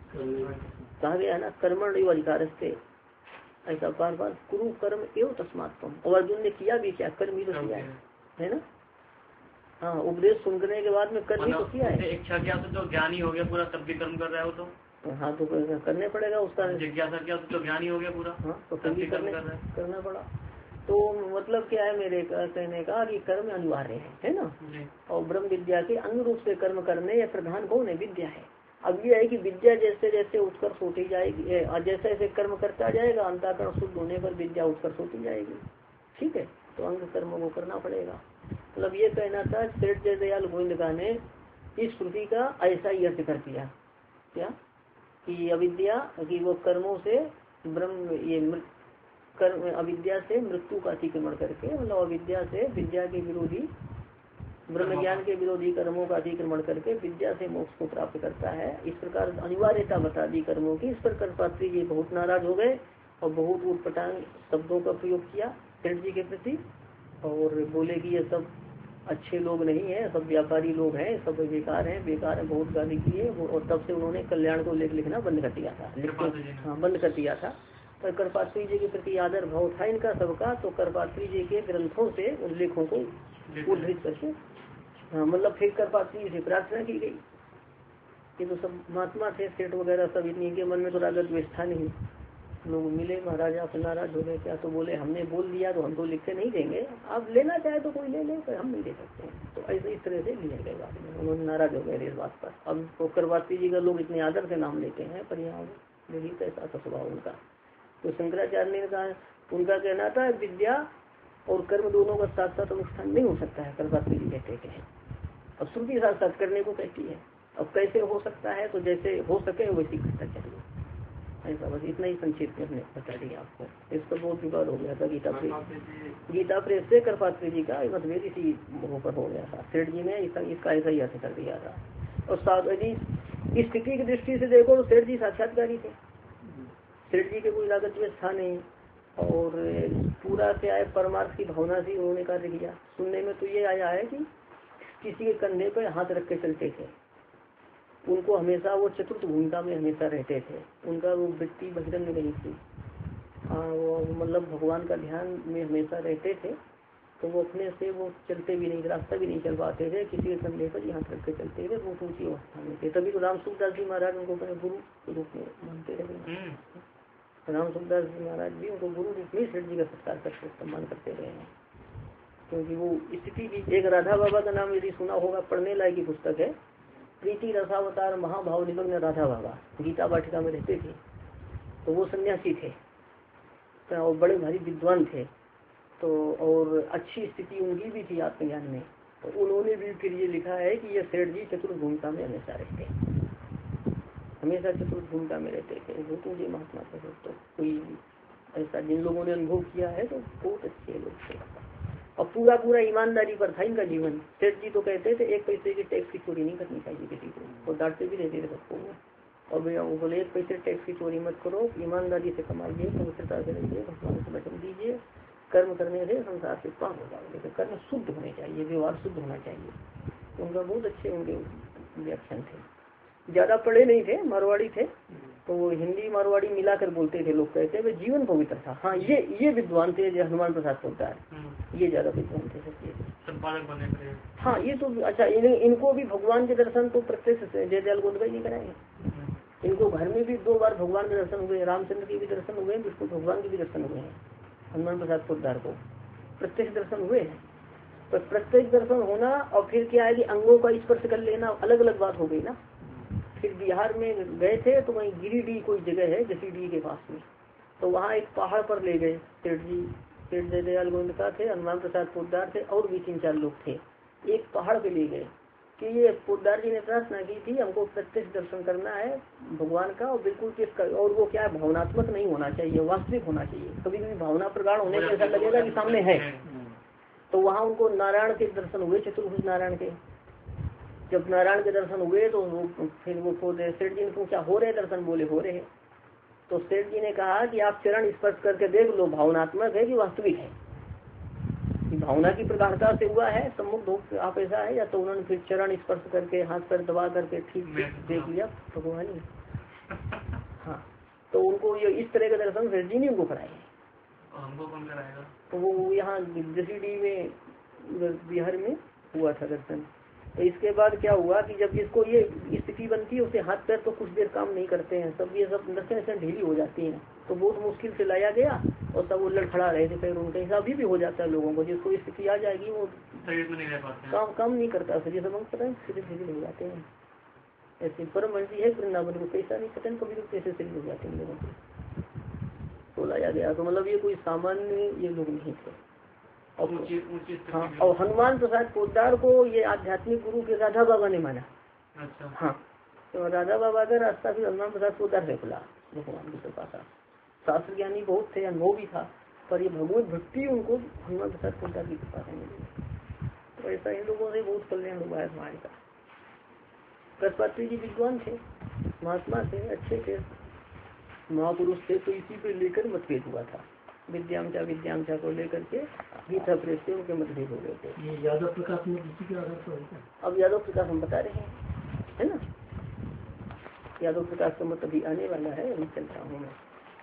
कहा गया है ना, कर्मण एवं अधिकारस्ते, ऐसा बार बार कुरु कर्म एवं तस्मात्। और अर्जुन ने किया भी क्या, कर्म ही तो किया है ना। हाँ, उपदेश सुनने के बाद में कर्म ही तो किया है। इच्छा क्या तो ज्ञानी हो गया पूरा, तब भी कर्म कर रहा है वो तो। हाँ, तो करने पड़ेगा उसका। जिज्ञासा क्या तो ज्ञानी हो गया पूरा। हाँ, तो कर्म करना पड़ा। तो मतलब क्या है मेरे कहने का कि कर्म अनिवार्य है ना। और ब्रह्म विद्या के अंग रूप से कर्म करने या प्रधान कौन है, विद्या है। अब ये है कि विद्या जैसे जैसे उत्कर्ष होती जाएगी, जैसे जैसे कर्म करता जाएगा अंतःकरण शुद्ध होने पर विद्या उत्कर्ष होती जाएगी। ठीक है, तो अंग कर्म को करना पड़ेगा। मतलब ये कहना था श्रेष्ठ जयदयाल गोविंदका ने इस श्रुति का ऐसा ही अर्थ कर दिया क्या, कि अविद्या की वो कर्मों से ब्रह्म ये कर्म, अविद्या से मृत्यु का अतिक्रमण करके, मतलब अविद्या से विद्या के विरोधी, ब्रह्म ज्ञान के विरोधी कर्मों का अतिक्रमण करके विद्या से मोक्ष को प्राप्त करता है। इस प्रकार अनिवार्यता बता दी कर्मों की। इस पर कर्पात्री जी बहुत नाराज हो गए और बहुत उटपटांग शब्दों का प्रयोग किया सेठ जी के प्रति, और बोले कि ये सब अच्छे लोग नहीं है, सब व्यापारी लोग हैं, सब बेकार हैं, बहुत गाली की है। और तब से उन्होंने कल्याण को लेख लिखना बंद कर दिया था, हाँ बंद कर दिया था। पर कर्पात्री जी के प्रति आदर भाव था इनका सबका, तो कर्पात्री जी के ग्रंथों से उन लेखों को उद्धृत करके, हाँ मतलब फिर कर्पात्री जी से प्रार्थना की गई। ये तो सब महात्मा थे, सेठ वगैरह सब, इनके मन में तो राग द्वेष था नहीं। लोग मिले महाराजा से नाराज हो गए क्या, तो बोले हमने बोल दिया तो हम तो लिख के नहीं देंगे, आप लेना चाहे तो कोई ले ले, पर हम नहीं दे सकते। तो ऐसे इस तरह से लिया गया बाद में, उन्होंने नाराज हो गए इस बात पर। अब तो कर्पात्री जी का लोग इतने आदर से नाम लेते हैं, पर यहाँ यही कैसा स्वभाव उनका। तो शंकराचार्य ने कहा, उनका कहना था विद्या और कर्म दोनों का साथ साथ अनुष्ठान नहीं हो सकता है। कर्पात्री जी कहते हैं, अब श्रुति साथ साथ करने को कहती है। अब कैसे हो सकता है, तो जैसे हो सके वैसी करना चाहिए, ऐसा। बस इतना ही संक्षिप्त में बता दिया आपको। इस पर बहुत विवाद हो गया था गीता प्रेस से कर्पात्री जी का मतभेद इसी पर हो गया था। सेठ जी ने इसका ऐसा ही अर्थ कर दिया था। और साथ यदि स्थिति की दृष्टि से देखो तो सेठ जी साक्षात्कारी थे, सेठ जी के कोई लागत में था नहीं, और पूरा क्या है परमार्थ की भावना से उन्होंने कार्य किया। सुनने में तो ये आया है कि किसी के कंधे पर हाथ रख के चलते थे, उनको हमेशा वो चतुर्थ भूमिका में हमेशा रहते थे, उनका वो वृत्ति बहिरंग नहीं थी। वो मतलब भगवान का ध्यान में हमेशा रहते थे, तो वो अपने से वो चलते भी नहीं, रास्ता भी नहीं चल पाते थे, किसी के कंधे पर यहाँ रख के चलते थे, बहुत ऊंची अवस्था में थे। तभी तो राम सुखदास जी महाराज उनको अपने गुरु के रूप में मानते रहे। राम सुखदास जी महाराज भी उनको गुरु रूप में सेठ जी का सत्कार करते सम्मान करते रहे हैं, क्योंकि वो स्थिति की। एक राधा बाबा का नाम यदि सुना होगा, पढ़ने लायक की पुस्तक है, प्रीति रसावतार महाभाव निमग्न राधा बाबा, गीता वाटिका में रहते थे। तो वो सन्यासी थे और बड़े भारी विद्वान थे, तो और अच्छी स्थिति उनकी भी थी आत्मज्ञान में। तो उन्होंने भी फिर ये लिखा है कि ये सेठ जी चतुर्थ भूमिका में हमेशा रहते, हमेशा चतुर्थ भूमिका में रहते थे। बहुत जी महात्मा थे। तो कोई ऐसा जिन लोगों ने अनुभव किया है तो बहुत अच्छे लोग थे, और पूरा पूरा ईमानदारी पर था इनका जीवन। सेठ जी तो कहते थे एक पैसे की टैक्स की चोरी नहीं करनी चाहिए किसी को, और डांटते भी रहते थे सबको। और वो बोले एक पैसे टैक्स की चोरी मत करो, ईमानदारी से कमाइए, पवित्रता से रहिए, भगवान से वचन दीजिए, कर्म करने से संसार से पार हो जाओगे। तो कर्म शुद्ध होने चाहिए, व्यवहार शुद्ध होना चाहिए। उनका बहुत अच्छे उनके व्याख्यान थे। ज्यादा पढ़े नहीं थे, मारवाड़ी थे, तो वो हिंदी मारवाड़ी मिलाकर बोलते थे। लोग कहते हैं जीवन पवित्र था। हाँ, ये विद्वान थे जो हनुमान प्रसाद पोद्दार, ये ज्यादा विद्वान थे संपादक बने। हाँ, ये तो अच्छा, इनको भी भगवान के दर्शन तो प्रत्यक्ष जयदयाल गोविंदका नहीं कराए। इनको घर में भी 2 बार भगवान के दर्शन हुए, रामचंद्र के भी दर्शन हुए, विष्णु भगवान के भी दर्शन हुए हैं। हनुमान प्रसाद पोद्दार को प्रत्यक्ष दर्शन हुए हैं। तो प्रत्यक्ष दर्शन होना और फिर क्या है कि अंगों का स्पर्श कर लेना अलग अलग बात हो गई ना। फिर बिहार में गए थे तो वहीं गिरिडीह कोई जगह है जसीडीह के पास में, तो वहाँ एक पहाड़ पर ले गए सेठ जी। सेठ जयदयाल गोविंदका थे, हनुमान प्रसाद पोद्दार थे, और भी 3-4 लोग थे। एक पहाड़ पे ले गए कि ये पोद्दार जी ने प्रार्थना की थी हमको प्रत्यक्ष दर्शन करना है भगवान का, और बिल्कुल किसका, और वो क्या है भावनात्मक नहीं होना चाहिए, वास्तविक होना चाहिए। कभी कभी भावना प्रगाढ़ होने से ऐसा लगेगा कि सामने है। तो वहाँ उनको नारायण के दर्शन हुए, चतुर्भुज नारायण के। जब नारायण के दर्शन हुए तो फिर वो सेठ जी ने क्या हो रहे दर्शन, बोले हो रहे। तो सेठ जी ने कहा कि आप चरण स्पर्श करके देख लो, भावनात्मक है कि वास्तविक है, भावना की प्रगाढ़ता से हुआ है, सम्मुख आप ऐसा है, या तो उन्होंने फिर चरण स्पर्श करके हाथ पर दबा करके ठीक देख लिया भगवान ही। हाँ, तो उनको ये इस तरह के दर्शन सेठ जी ने उनको कराए। हमको कौन कराएगा? तो वो यहाँ जसीडी में बिहार में हुआ था दर्शन। तो इसके बाद क्या हुआ कि जब जिसको ये स्थिति बनती है उसे हाथ पैर तो कुछ देर काम नहीं करते हैं, सब ये सब नसें ढीली हो जाती हैं, तो बहुत मुश्किल से लाया गया और सब वो लड़खड़ा रहे थे पैर उनके। हिसाब भी हो जाता है लोगों को, जिसको स्थिति आ जाएगी वो शरीर में नहीं रह पाते, काम नहीं करता, शरीर सब पता है सीधे सीधे हो जाते हैं। ऐसे परम मर्जी है वृंदावन को, पैसा नहीं पता कभी कभी कैसे शरीर हो जाते हैं लोगों को, तो लाया गया। तो मतलब ये कोई सामान्य ये लोग नहीं थे। हाँ, और हनुमान प्रसाद पोद्दार को ये आध्यात्मिक गुरु के राधा बाबा ने माना। अच्छा। हाँ, तो राधा बाबा का रास्ता भी हनुमान प्रसाद पोद्दार से खुला, भगवान की कृपा था। शास्त्र ज्ञानी बहुत थे, अनुभव भी था, पर ये भगवत भक्ति उनको हनुमान प्रसाद पोद्दार की कृपा से मिली। तो ऐसा इन लोगों से बहुत कल्याण हुआ है हमारे का। गजपात्री जी विद्वान थे, महात्मा थे, अच्छे थे, महापुरुष थे, तो इसी पे लेकर मतभेद हुआ था। विद्यांचा को लेकर के गीता प्रेस से उनके मतभेद हो गए थे। ये यादव प्रकाश में किसी के आधार पर अब यादव प्रकाश हम बता रहे हैं, है ना, यादव प्रकाश का मत अभी आने वाला है, अभी चलता हूँ मैं।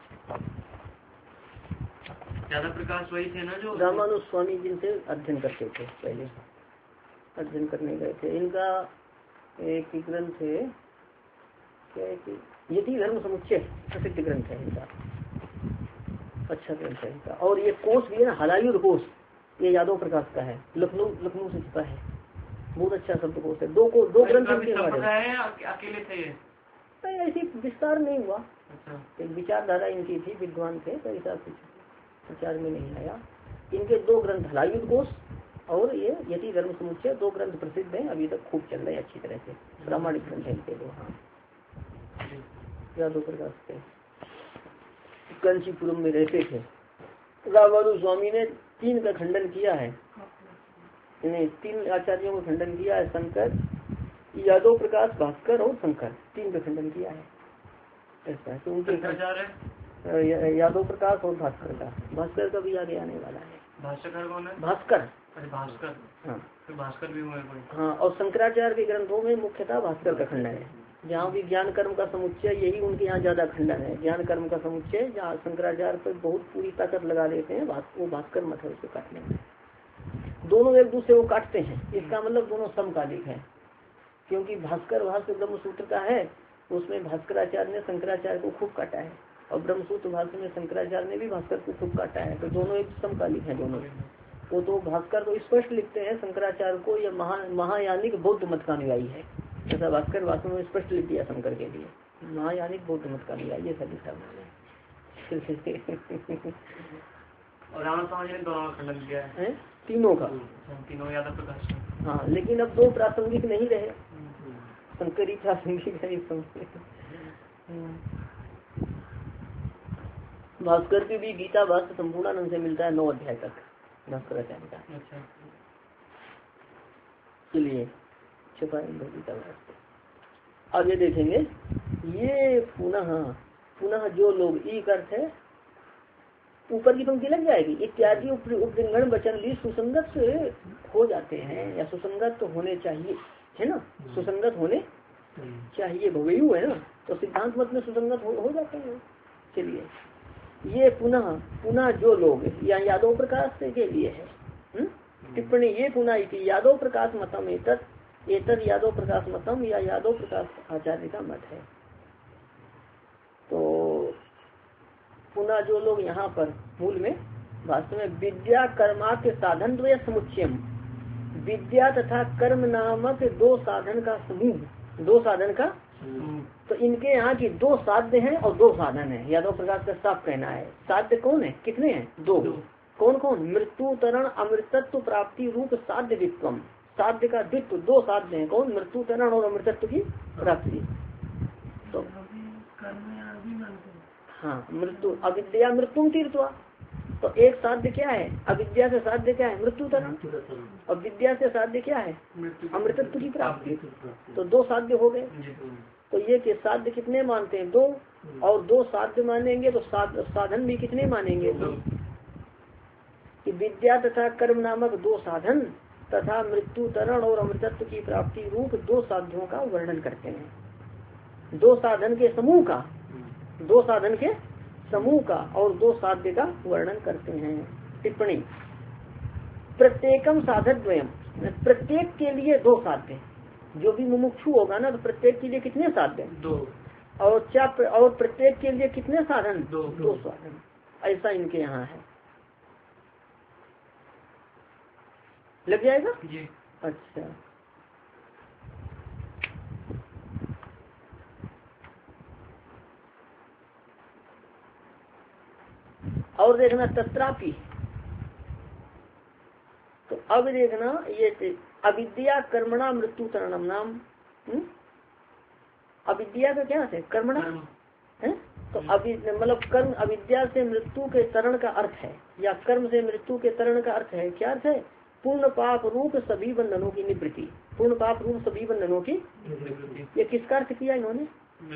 यादव प्रकाश वही थे ना जो रामानुज स्वामी जिनसे अध्ययन करते थे, पहले अध्ययन करने गए थे। इनका एक ग्रंथ है, क्या है कि यति धर्म समुच्चय, प्रसिद्ध ग्रंथ है इनका, अच्छा ग्रंथ है इनका। और ये कोष भी है ना, हलायुध कोष, ये यादव प्रकाश का है, लखनऊ से छपा है, बहुत अच्छा शब्दकोश है। दो ग्रंथ के बारे में अकेले थे ये, ऐसी विस्तार नहीं हुआ। अच्छा। एक विचारधारा इनकी थी, विद्वान थे, तो ऐसा कुछ विचार में नहीं आया। इनके दो ग्रंथ हलायुध कोष और ये यति धर्म समुच्चय, दो ग्रंथ प्रसिद्ध हैं, अभी तक खूब चल रहे हैं अच्छी तरह से, प्रामाणिक ग्रंथ है इनके दो। हाँ, यादव प्रकाश थे, कांचीपुरम में रहते थे। रामानुज स्वामी ने 3 का खंडन किया है, इन्हें 3 आचार्यों का खंडन किया है, शंकर, यादव प्रकाश, भास्कर और शंकर, 3 का खंडन किया है। ऐसा तो उनके यादव प्रकाश और भास्कर का, भास्कर का भी आगे आने वाला है। भास्कर कौन है? भास्कर, भास्कर, हाँ, तो भास्कर भी हुए कोई। हाँ, और शंकराचार्य के ग्रंथों में मुख्यतः भास्कर का खंडन है। जहाँ भी ज्ञान कर्म का समुच्चय, यही उनके यहाँ ज्यादा खंडन है, ज्ञान कर्म का समुच्चय, जहाँ शंकराचार्य पर बहुत पूरी ताकत लगा देते हैं, वो भास्कर मत है उसको काटने में। दोनों एक दूसरे को काटते हैं, इसका मतलब दोनों समकालिक है, क्योंकि भास्कर भाष्य ब्रह्मसूत्र का है, उसमें भास्कराचार्य ने शंकराचार्य को खूब काटा है, और ब्रह्मसूत्र भाष्य में शंकराचार्य ने भी भास्कर को खूब काटा है, तो दोनों एक समकालिक है दोनों। वो तो भास्कर तो स्पष्ट लिखते हैं शंकराचार्य को, यह महायानिक बौद्ध मत का अनुयायी है, ऐसा भास्कर वास्तव में स्पष्ट लिख दिया शंकर के लिए, महायानिक बौद्ध मत का अनुयायी, ऐसा लिखा मैंने। और राम समाज ने दोनों का खंडन किया है, तीनों का, तीनों यादव प्रकाश। हाँ, लेकिन अब 2 प्रासंगिक नहीं रहे, शंकरी प्रासंगिक है इस समय। भास्कर की भी गीता भाष्य संपूर्णानंद से मिलता है 9 अध्याय तक, भास्कराचार्य का। अच्छा, चलिए छपा गीता भाष्य आगे देखेंगे। ये पुनः जो लोग, ई अर्थ है ऊपर की पंक्ति लग जाएगी, इत्यादि उपदिंगण वचन भी सुसंगत से हो जाते हैं, या सुसंगत तो होने चाहिए, है ना, सुसंगत होने चाहिए, भवेयु है ना, तो सिद्धांत मत में सुसंगत हो जाते हैं। चलिए, ये पुनः जो लोग, या यादव प्रकाश के लिए है टिप्पणी, ये पुनः इति यादव प्रकाश मतम एतद यादव प्रकाश मतम, या यादव प्रकाश आचार्य का मत है। तो पुनः जो लोग यहाँ पर मूल में वास्तव में विद्या कर्मा के साधन द्वय समुच्चयम, विद्या तथा कर्म नामक 2 साधन का समूह, 2 साधन का, तो इनके यहाँ की 2 साध्य हैं और 2 साधन है। यादव प्रकाश का साफ कहना है, साध्य कौन है, कितने हैं, 2। कौन कौन? मृत्यु तरण अमृतत्व प्राप्ति रूप साध्य वित्वम, साध्य का द्वित्व, 2 साध्य हैं, कौन, मृत्यु तरण और अमृतत्व की प्राप्ति। तो हाँ, मृत्यु अविद्या मृत्यु तीर्थवा, तो एक साध्य क्या है? अविद्या से साध्य क्या है? मृत्यु तरण। और विद्या से साध्य क्या है? अमृतत्व की प्राप्ति। तो दो साध्य हो गए। तो ये कि साध्य कितने मानते हैं? दो। और दो साध्य मानेंगे तो साधन भी कितने मानेंगे? दो। कि विद्या तथा कर्म नामक दो साधन तथा मृत्यु तरण और अमृतत्व की प्राप्ति रूप दो साध्यों का वर्णन करते हैं। दो साधन के समूह का, दो साधन के समूह का और दो साध्य का वर्णन करते हैं। टिप्पणी। प्रत्येकम साधद्वयम, प्रत्येक के लिए दो साध्य। जो भी मुमुक्षु होगा ना तो प्रत्येक के लिए कितने साध्य? दो। और प्रत्येक के लिए कितने साधन? दो साधन। ऐसा इनके यहाँ है। लग जाएगा जी। अच्छा, और देखना तत्रापि। तो अब देखना ये अविद्या कर्मणा मृत्यु तरणम नाम। अविद्या का क्या है? कर्मणा है। तो मतलब कर्म अविद्या से मृत्यु के तरण का अर्थ है, या कर्म से मृत्यु के तरण का अर्थ है। क्या अर्थ है? पूर्ण पाप रूप सभी बंधनों की निवृत्ति। पूर्ण पाप रूप सभी बंधनों की निवृत्ति। ये किसका अर्थ किया इन्होंने?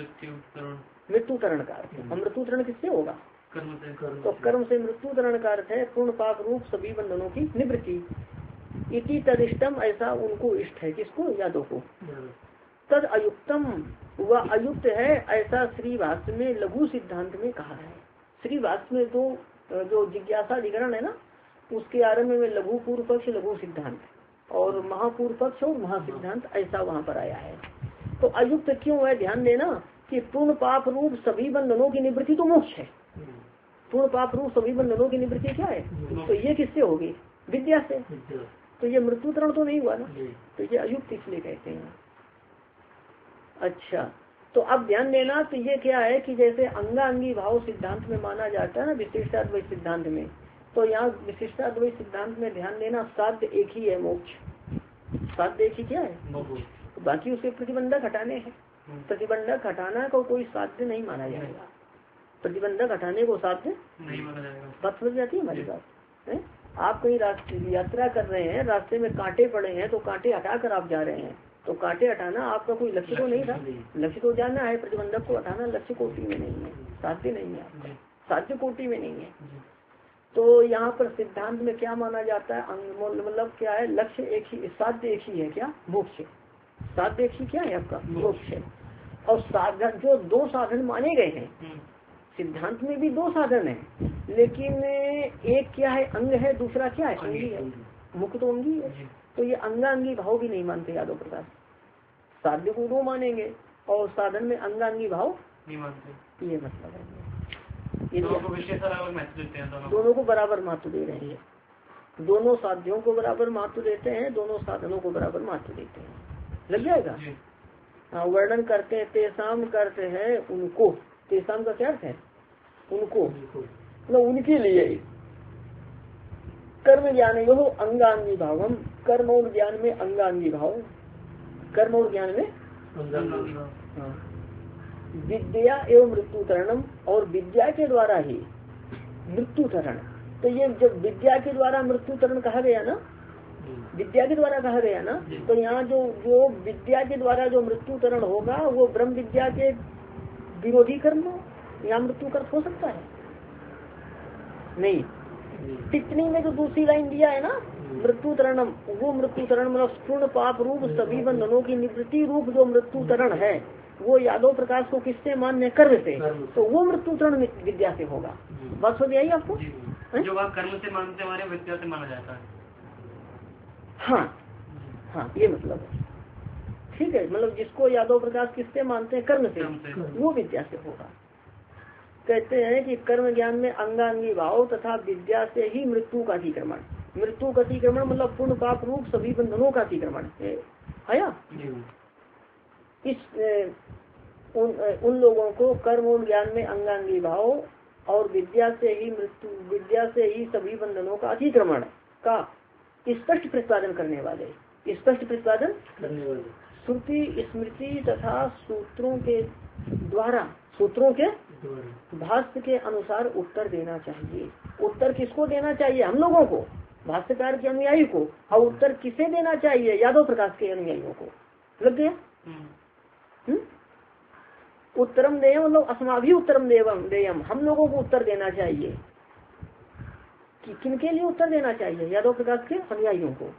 मृत्यु तरण का अर्थ। मृत्यु तरण किससे होगा? तो कर्म से मृत्यु तरण का अर्थ है पूर्ण पाप रूप सभी बंधनों की निवृत्ति। इति तदिष्टम, ऐसा उनको इष्ट है। किसको? यादव को। तद अयुक्तम, वह अयुक्त है ऐसा श्री भाष्य में लघु सिद्धांत में कहा है। श्री भाष्य में तो जो जिज्ञासा अधिकरण है ना, उसके आरंभ में लघु पूर्व पक्ष लघु सिद्धांत और महापूर्व पक्ष और महासिद्धांत ऐसा वहाँ पर आया है। तो अयुक्त क्यों है? ध्यान देना कि पूर्ण पाप रूप सभी बंधनों की निवृत्ति तो मोक्ष है। पूर्ण पाप रूप सभी बंधनों की निवृत्ति क्या है? तो ये किससे होगी? विद्या से। तो ये मृत्यु तरण तो नहीं हुआ ना, तो ये अयुक्त इसलिए कहते हैं। अच्छा, तो अब ध्यान देना, तो ये क्या है कि जैसे अंगाअंगी भाव सिद्धांत में माना जाता है ना विशिष्टाद्वैत सिद्धांत में, तो यहाँ विशिष्टाद्वैत सिद्धांत में ध्यान देना साध्य एक ही है मोक्ष। साध्य एक ही क्या है? बाकी उसके प्रतिबंधक हटाने हैं। प्रतिबंधक हटाना को कोई साध्य नहीं माना जाएगा। प्रतिबंधक हटाने को साध्य नहीं माना जाएगा। बात समझ जाती है हमारी बात है? आप कहीं रास्ते यात्रा कर रहे हैं, रास्ते में कांटे पड़े हैं तो कांटे हटाकर आप जा रहे हैं, तो कांटे हटाना आपका कोई लक्ष्य तो नहीं था। लक्ष्य तो जाना है, प्रतिबंधक को हटाना लक्ष्य कोटि में नहीं है, साध्य नहीं है आपका, साध्य कोटि में नहीं है। तो यहाँ पर सिद्धांत में क्या माना जाता है? मतलब क्या है? लक्ष्य एक ही, साध्य एक ही है। क्या? मोक्ष। साध्य एक ही क्या है आपका? मोक्ष है। और साधन जो दो साधन माने गए हैं सिद्धांत में भी दो साधन है, लेकिन एक क्या है? अंग है, दूसरा क्या है? अंगी है। मुख्य तो अंगी है। तो ये अंगांगी भाव भी नहीं मानते यादव प्रकाश। साध्य को दो मानेंगे और साधन में अंगांगी भाव नहीं मानते। ये मतलब है, दोनों को बराबर महत्व दे रहे हैं। दोनों साध्यों को बराबर महत्व देते हैं, दोनों साधनों को बराबर महत्व देते हैं। लग जाएगा। हाँ, वर्णन करते हैं तेसाम करते हैं उनको। तेसाम का क्या अर्थ है? उनको, मतलब उनके लिए। कर्म ज्ञान यो अंगांगी भावम, कर्म और ज्ञान में अंगांगी भाव। कर्म और ज्ञान में अंगांगी भाव। हाँ, विद्या एवं मृत्यु तरणम, और विद्या के द्वारा ही मृत्यु तरण। तो ये जब विद्या के द्वारा मृत्यु तरण कहा गया ना, विद्या के द्वारा कहा गया ना, तो यहाँ जो विद्या के द्वारा जो मृत्यु तरण होगा वो ब्रह्म विद्या के विरोधी कर्म यहाँ मृत्यु कर्म हो सकता है? नहीं। टिप्पणी में जो दूसरी लाइन दिया है ना, मृत्यु तरणम, वो मृत्यु तरण मतलब पूर्ण पाप रूप सभी बंधनों की निवृत्ति रूप जो मृत्यु तरण है वो यादव प्रकाश को किससे मान्य? कर्म से। तो वो मृत्यु तरण विद्या से होगा। बात समझ आई आपको? जो बात कर्म से मानते हमारे विद्या से माना जाता है। हाँ हाँ, ये मतलब है। ठीक है, मतलब जिसको यादव प्रकाश किससे मानते हैं? कर्म से, वो विद्या से होगा। कहते हैं कि कर्म ज्ञान में अंगांगी भाव तथा विद्या से ही मृत्यु का अतिक्रमण। मृत्यु का अतिक्रमण मतलब पूर्ण पाप रूप सभी बंधनों का अतिक्रमण है। इस उन लोगों को कर्म और ज्ञान में अंगांगी भाव और विद्या से ही मृत्यु, विद्या से ही सभी बंधनों का अतिक्रमण का स्पष्ट प्रतिपादन करने वाले, स्पष्ट प्रतिपादन करने वाले श्रुति स्मृति तथा सूत्रों के द्वारा, सूत्रों के भाष्य के अनुसार उत्तर देना चाहिए। उत्तर किसको देना चाहिए? हम लोगों को, भाष्यकार के अनुयायी को। और उत्तर किसे देना चाहिए? यादव प्रकाश के अनुयायियों को। लग गया? उत्तरम देयम मतलब अस्माभि उत्तरम देयम, हम लोगों को उत्तर देना चाहिए। कि किनके लिए उत्तर देना चाहिए? यादव प्रकाश के अनुयायियों को।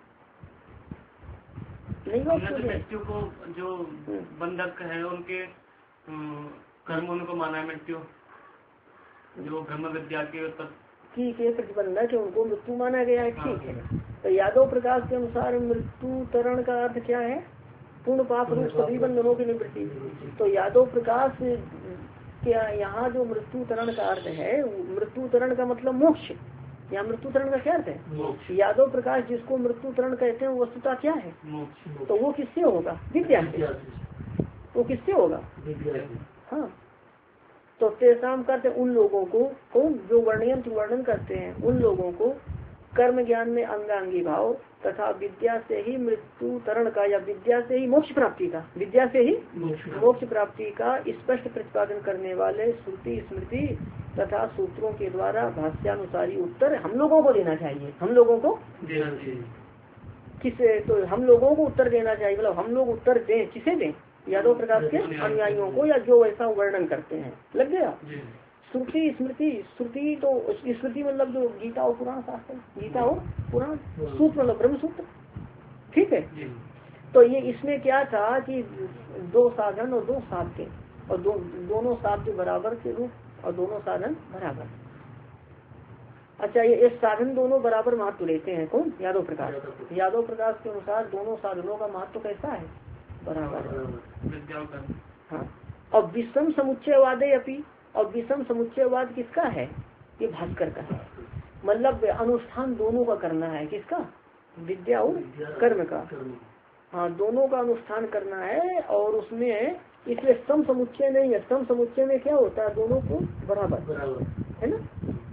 नहीं मृत्यु को जो बंधक है उनके कर्म उनको माना है, मृत्यु जो ब्रह्म विद्या के प्रतिबंधक है उनको मृत्यु माना गया है। ठीक है, तो यादव प्रकाश के अनुसार मृत्यु तरण का अर्थ क्या है? पूर्ण पाप रूप सभी बंधनों की निवृत्ति। तो यादव प्रकाश क्या यहाँ जो मृत्यु तरण का अर्थ है, मृत्यु तरण का मतलब मोक्ष। यहाँ मृत्यु तरण का क्या अर्थ है? यादव प्रकाश जिसको मृत्यु तरण कहते हैं वस्तुता क्या है? तो वो किससे होगा? विद्या से। वो किससे होगा? हाँ, तो तेसाम करते उन लोगों को, कौन जो वर्णन करते हैं उन लोगों को कर्म ज्ञान में अंगांगी भाव तथा विद्या से ही मृत्यु तरण का या विद्या से ही मोक्ष प्राप्ति का, विद्या से ही मोक्ष प्राप्ति का स्पष्ट प्रतिपादन करने वाले श्रुति स्मृति तथा सूत्रों के द्वारा भाष्यानुसारी उत्तर हम लोगों को देना चाहिए। हम लोगों को किसे? तो हम लोगों को उत्तर देना चाहिए, मतलब हम लोग उत्तर दें। किसे दें? यादव प्रकाश के अनुयायियों को, या जो ऐसा वर्णन करते हैं। लग गया? श्रुति स्मृति, श्रुति तो स्मृति मतलब जो गीता और पुराण शास्त्र, गीता और पुराण, सूत्र मतलब ब्रह्म सूत्र। ठीक है, तो ये इसमें क्या था कि दो साधन और दो साध्य, और दोनों साध्य बराबर के रूप और दोनों साधन बराबर। अच्छा, ये एक साधन दोनों बराबर महत्व लेते हैं। कौन? यादव प्रकाश। यादव प्रकाश के अनुसार दोनों साधनों का महत्व कैसा है? बराबर। हाँ, और विषम समुच्चयवादे अपि, और विषम समुच्चयवाद किसका है? ये भास्कर का है। मतलब अनुष्ठान दोनों का करना है। किसका? विद्या और कर्म का। हाँ, दोनों का अनुष्ठान करना है। और उसमें इसलिए सम समुच्चय नहीं है। सम समुच्चय में क्या होता है? दोनों को बराबर है ना।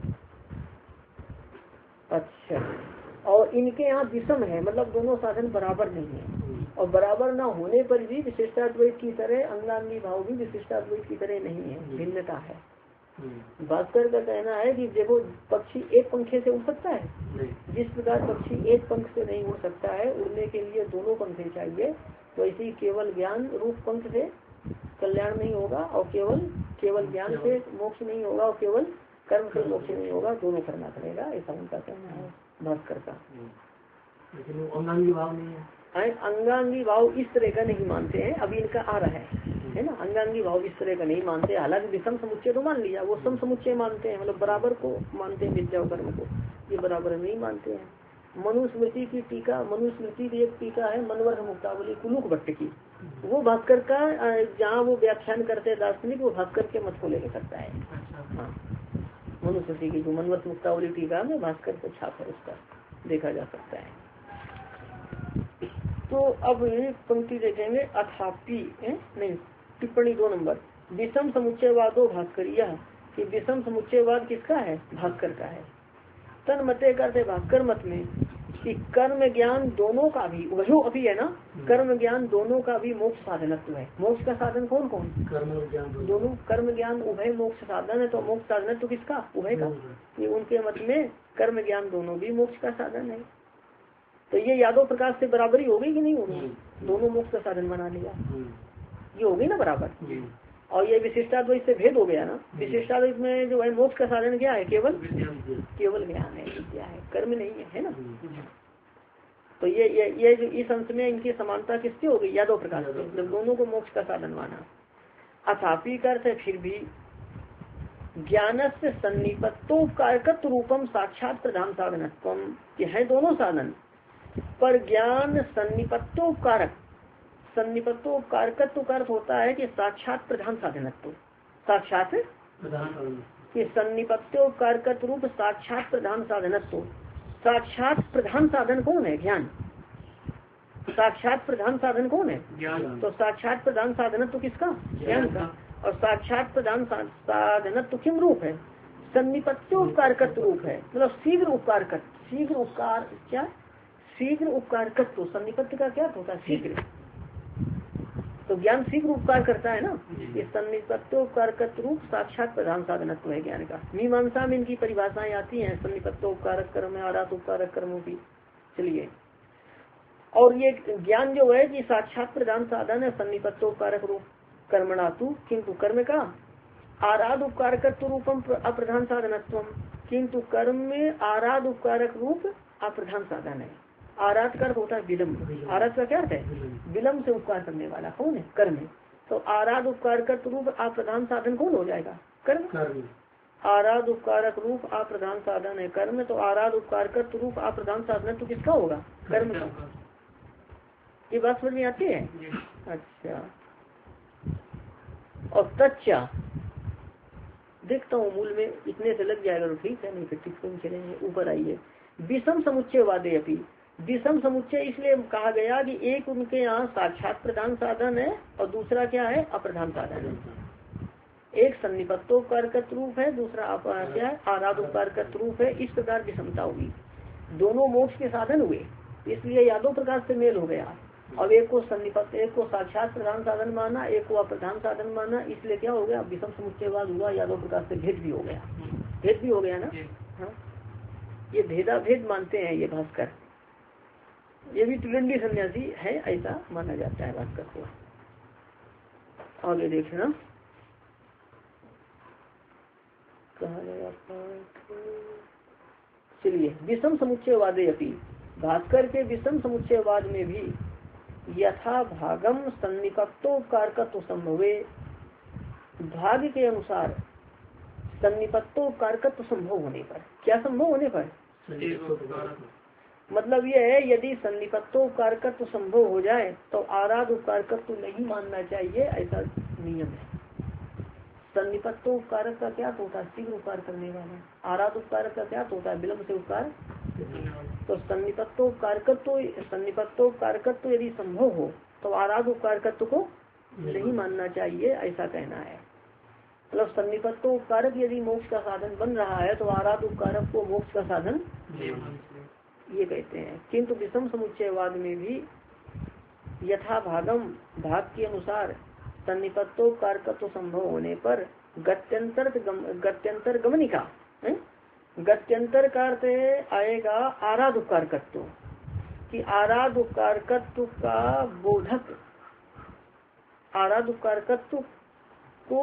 अच्छा, और इनके यहाँ विषम है, मतलब दोनों साधन बराबर नहीं है। और बराबर ना होने पर भी विशिष्टाद्वैत की तरह अंगांगी भाव भी विशिष्टाद्वैत की तरह नहीं है, भिन्नता है। भास्कर का कहना है कि देखो, पक्षी एक पंखे से उड़ सकता है? जिस प्रकार पक्षी एक पंख से नहीं उड़ सकता है, उड़ने के लिए दोनों पंखे चाहिए। तो इसी केवल ज्ञान रूप पंख से कल्याण नहीं होगा, और केवल ज्ञान से मोक्ष नहीं होगा, और केवल कर्म से मोक्ष नहीं होगा। दोनों करना पड़ेगा, ऐसा उनका कहना है भास्कर का। लेकिन अंगांगी भाव नहीं है। अंगांगी भाव इस तरह का नहीं मानते हैं। अभी इनका आ रहा है ना। अंगांगी भाव इस तरह का नहीं मानते। हालांकि विषम समुच्चय तो मान लिया, वो सम समुच्चय मानते हैं, मतलब बराबर को मानते हैं विद्या और कर्म को। ये बराबर नहीं मानते हैं। मनुस्मृति की टीका, मनुस्मृति की एक टीका है मनवर्ग मुक्तावली कुलुक भट्ट की, वो भास्कर का जहाँ वो व्याख्यान करते हैं दार्शनिक, वो भास्कर के मत को लेकर करता है। हाँ, मनुस्मृति की जो मनवर्ग मुक्तावली टीका में भास्कर को छाप है, उसका देखा जा सकता है। तो अब पंक्ति देखेंगे। अथापि नहीं, टिप्पणी 2 नंबर। विषम समुच्चयवादो भास्करिया, कि विषम समुच्चयवाद किसका है? भास्कर का है। तन मते करते भास्कर मत में कि कर्म ज्ञान दोनों का भी, वही अभी है ना, कर्म ज्ञान दोनों का भी मोक्ष साधनत्व है। मोक्ष का साधन कौन कौन? दोनों। कर्म ज्ञान उभय मोक्ष साधन है, तो मोक्ष साधनत्व किसका? उभय का। ये उनके मत में कर्म ज्ञान दोनों भी मोक्ष का साधन है। तो ये यादव प्रकाश से बराबरी हो गई कि नहीं होगी? दोनों मोक्ष का साधन बना लिया, ये हो गई ना बराबर। और ये विशिष्टाद्वैत से भेद हो गया ना। विशिष्टाद्वैत में जो है मोक्ष का साधन क्या है? केवल ज्ञान है, विद्या है, कर्म नहीं है ना। तो ये जो इस अंश में इनकी समानता किससे हो गई? यादव प्रकाश से, जब दोनों को मोक्ष का साधन माना। अथापि करते फिर भी ज्ञान से सन्निपत्तोपकारकत्व रूपम साक्षात प्रधान साधनत्वम, ये है दोनों साधन, पर ज्ञान सन्निपत्तोपकारक, सन्निपत्तोपकारकत्व का अर्थ होता है कि साक्षात प्रधान साधनत्व। साक्षात कि सन्निपत्तोपकारकत्व रूप साक्षात प्रधान साधनत्व। साक्षात प्रधान साधन कौन है? ज्ञान। साक्षात प्रधान साधन कौन है? ज्ञान। तो साक्षात प्रधान साधनत्व किसका? ज्ञान का। और साक्षात प्रधान साधनत्व किम रूप है? सन्निपत्तोपकारकत्व रूप है, मतलब शीघ्र उपकारकत्व। शीघ्र उपकार क्या? शीघ्र उपकारकत्व। सन्निपत्त का क्या होता है? शीघ्र। तो ज्ञान शीघ्र उपकार करता है ना, ये सन्निपत्तोपकारक रूप साक्षात प्रधान साधनत्व है ज्ञान का। मीमांसा में इनकी परिभाषाएं आती हैं सन्निपत्तोपकारक कर्म, आरात उपकारक कर्मों की। चलिए, और ये ज्ञान जो है कि साक्षात प्रधान साधन है सन्निपत्तोपकारक रूप कर्मणातु, किंतु कर्म का आराध उपकारकत्व रूपम अप्रधान साधनत्व, किंतु कर्म में आराध उपकारक रूप अप्रधान साधन है। आराध का अर्थ होता है विलम्ब, आराध का क्या अर्थ है? विलम्ब से उपकार करने वाला कौन है? कर्म। तो आराध उपकारकत्व रूप अप्रधान साधन कौन हो जाएगा? कर्म। आराध उपकारक रूप अप्रधान साधन है कर्म, तो आराध उपकारकत्व रूप अप्रधान साधन तो किसका होगा? कर्म का। ये बात समझ में आती है? अच्छा, और तच्चा देखता हूँ मूल में इतने से लग जाएगा तो ठीक है, नहीं फिर ठीक चलेंगे। ऊपर आइए, विषम समुच्चय वादे अपनी। विषम समुच्चय इसलिए कहा गया कि एक उनके यहाँ साक्षात प्रधान साधन है और दूसरा क्या है? अप्रधान साधन है। एक सन्निपत्तोपकारक रूप है, दूसरा क्या है? आराध उपकारक रूप है। इस प्रकार विषमता हुई, दोनों मोक्ष के साधन हुए, इसलिए यादों प्रकार से मेल हो गया। अब एक को सन्निपत्त, एक को साक्षात प्रधान साधन माना, एक को अप्रधान साधन माना, इसलिए क्या हो गया? विषम समुच्चयवाद हुआ, यादव प्रकार से भेद भी हो गया। भेद भी हो गया ना। हाँ, ये भेदा भेद मानते हैं ये भास्कर, ये भी त्रिदंडी सन्यासी है ऐसा माना जाता है भास्कर को। आगे देखना कहा गया। चलिए, विषम समुच्चयवादे अपि, भास्कर के विषम समुच्चयवाद में भी यथा भागम सन्निपत्तोपकारकत्व संभवे, भाग के अनुसार सन्निपत्तोपकारकत्व संभव होने पर, क्या संभव होने पर? मतलब ये है यदि सन्निपत्तोपकारकत्व संभव हो जाए तो आराध उपकारकत्व नहीं मानना चाहिए, ऐसा नियम है। सन्निपत्तोपकारक का क्या होता है? शीघ्र उपकार करने वाला। आराध उपकारक का क्या होता है? विलम्ब से उपकार। तो सन्निपत्तोपकारकत्व यदि संभव हो तो आराध उपकारकत्व को नहीं मानना चाहिए, ऐसा कहना है। मतलब सन्निपत्तोपकारक यदि मोक्ष का साधन बन रहा है तो आराध उपकारक को मोक्ष का साधन ये कहते हैं। किंतु विषम समुच्चयवाद में भी यथा भागम, भाग के अनुसार सन्निपत्तोपकारकत्व संभव होने पर गत्यंतर गमनिका, गत्यंतर का अर्थ आएगा आराध उपकारकत्व, कि आराध उपकारकत्व का बोधक, आराध उपकारकत्व को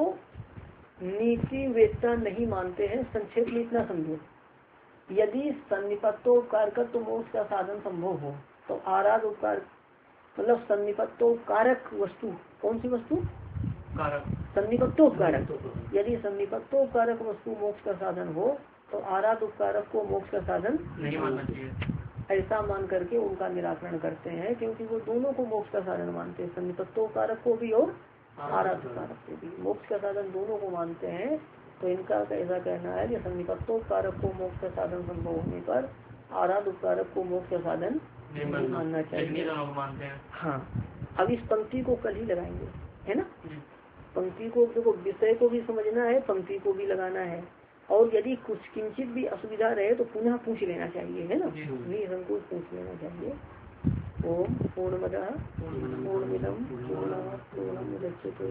नीति वेदता नहीं मानते हैं। संक्षेप में इतना समझो, यदि सन्निपत्तोपकारकत्व मोक्ष का साधन संभव हो तो आराध उपकार मतलब सन्निपत्तोपकारक वस्तु, कौन सी वस्तु? सन्निपत्तोपकारक। यदि सन्निपत्तोपकारक वस्तु मोक्ष का साधन हो तो आराध उपकारक को मोक्ष का साधन नहीं मानना चाहिए, ऐसा मान करके उनका निराकरण करते हैं, क्योंकि वो दोनों को मोक्ष का साधन मानते हैं, सन्निपत्तोपकारक को भी और आराध उपकारक को भी मोक्ष का साधन दोनों को मानते हैं। तो इनका ऐसा कहना है कि सन्निपत्तोपकारक को मोक्ष का साधन संभव होने पर आराध उपकारक को मोक्ष का साधन नहीं मानना चाहिए। हाँ, अब इस पंक्ति को कल ही लगाएंगे, है ना। पंक्ति को देखो, विषय को भी समझना है, पंक्ति को भी लगाना है, और यदि कुछ किंचित भी असुविधा रहे तो पुनः पूछ लेना चाहिए, है ना, निसंकोच पूछ लेना चाहिए। ओम पूर्णमदः पूर्णमिदं पूर्णात् पूर्णमुदच्यते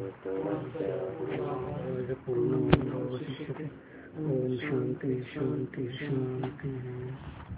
पूर्णमेवावशिष्यते। ओम शांति शांति शांति।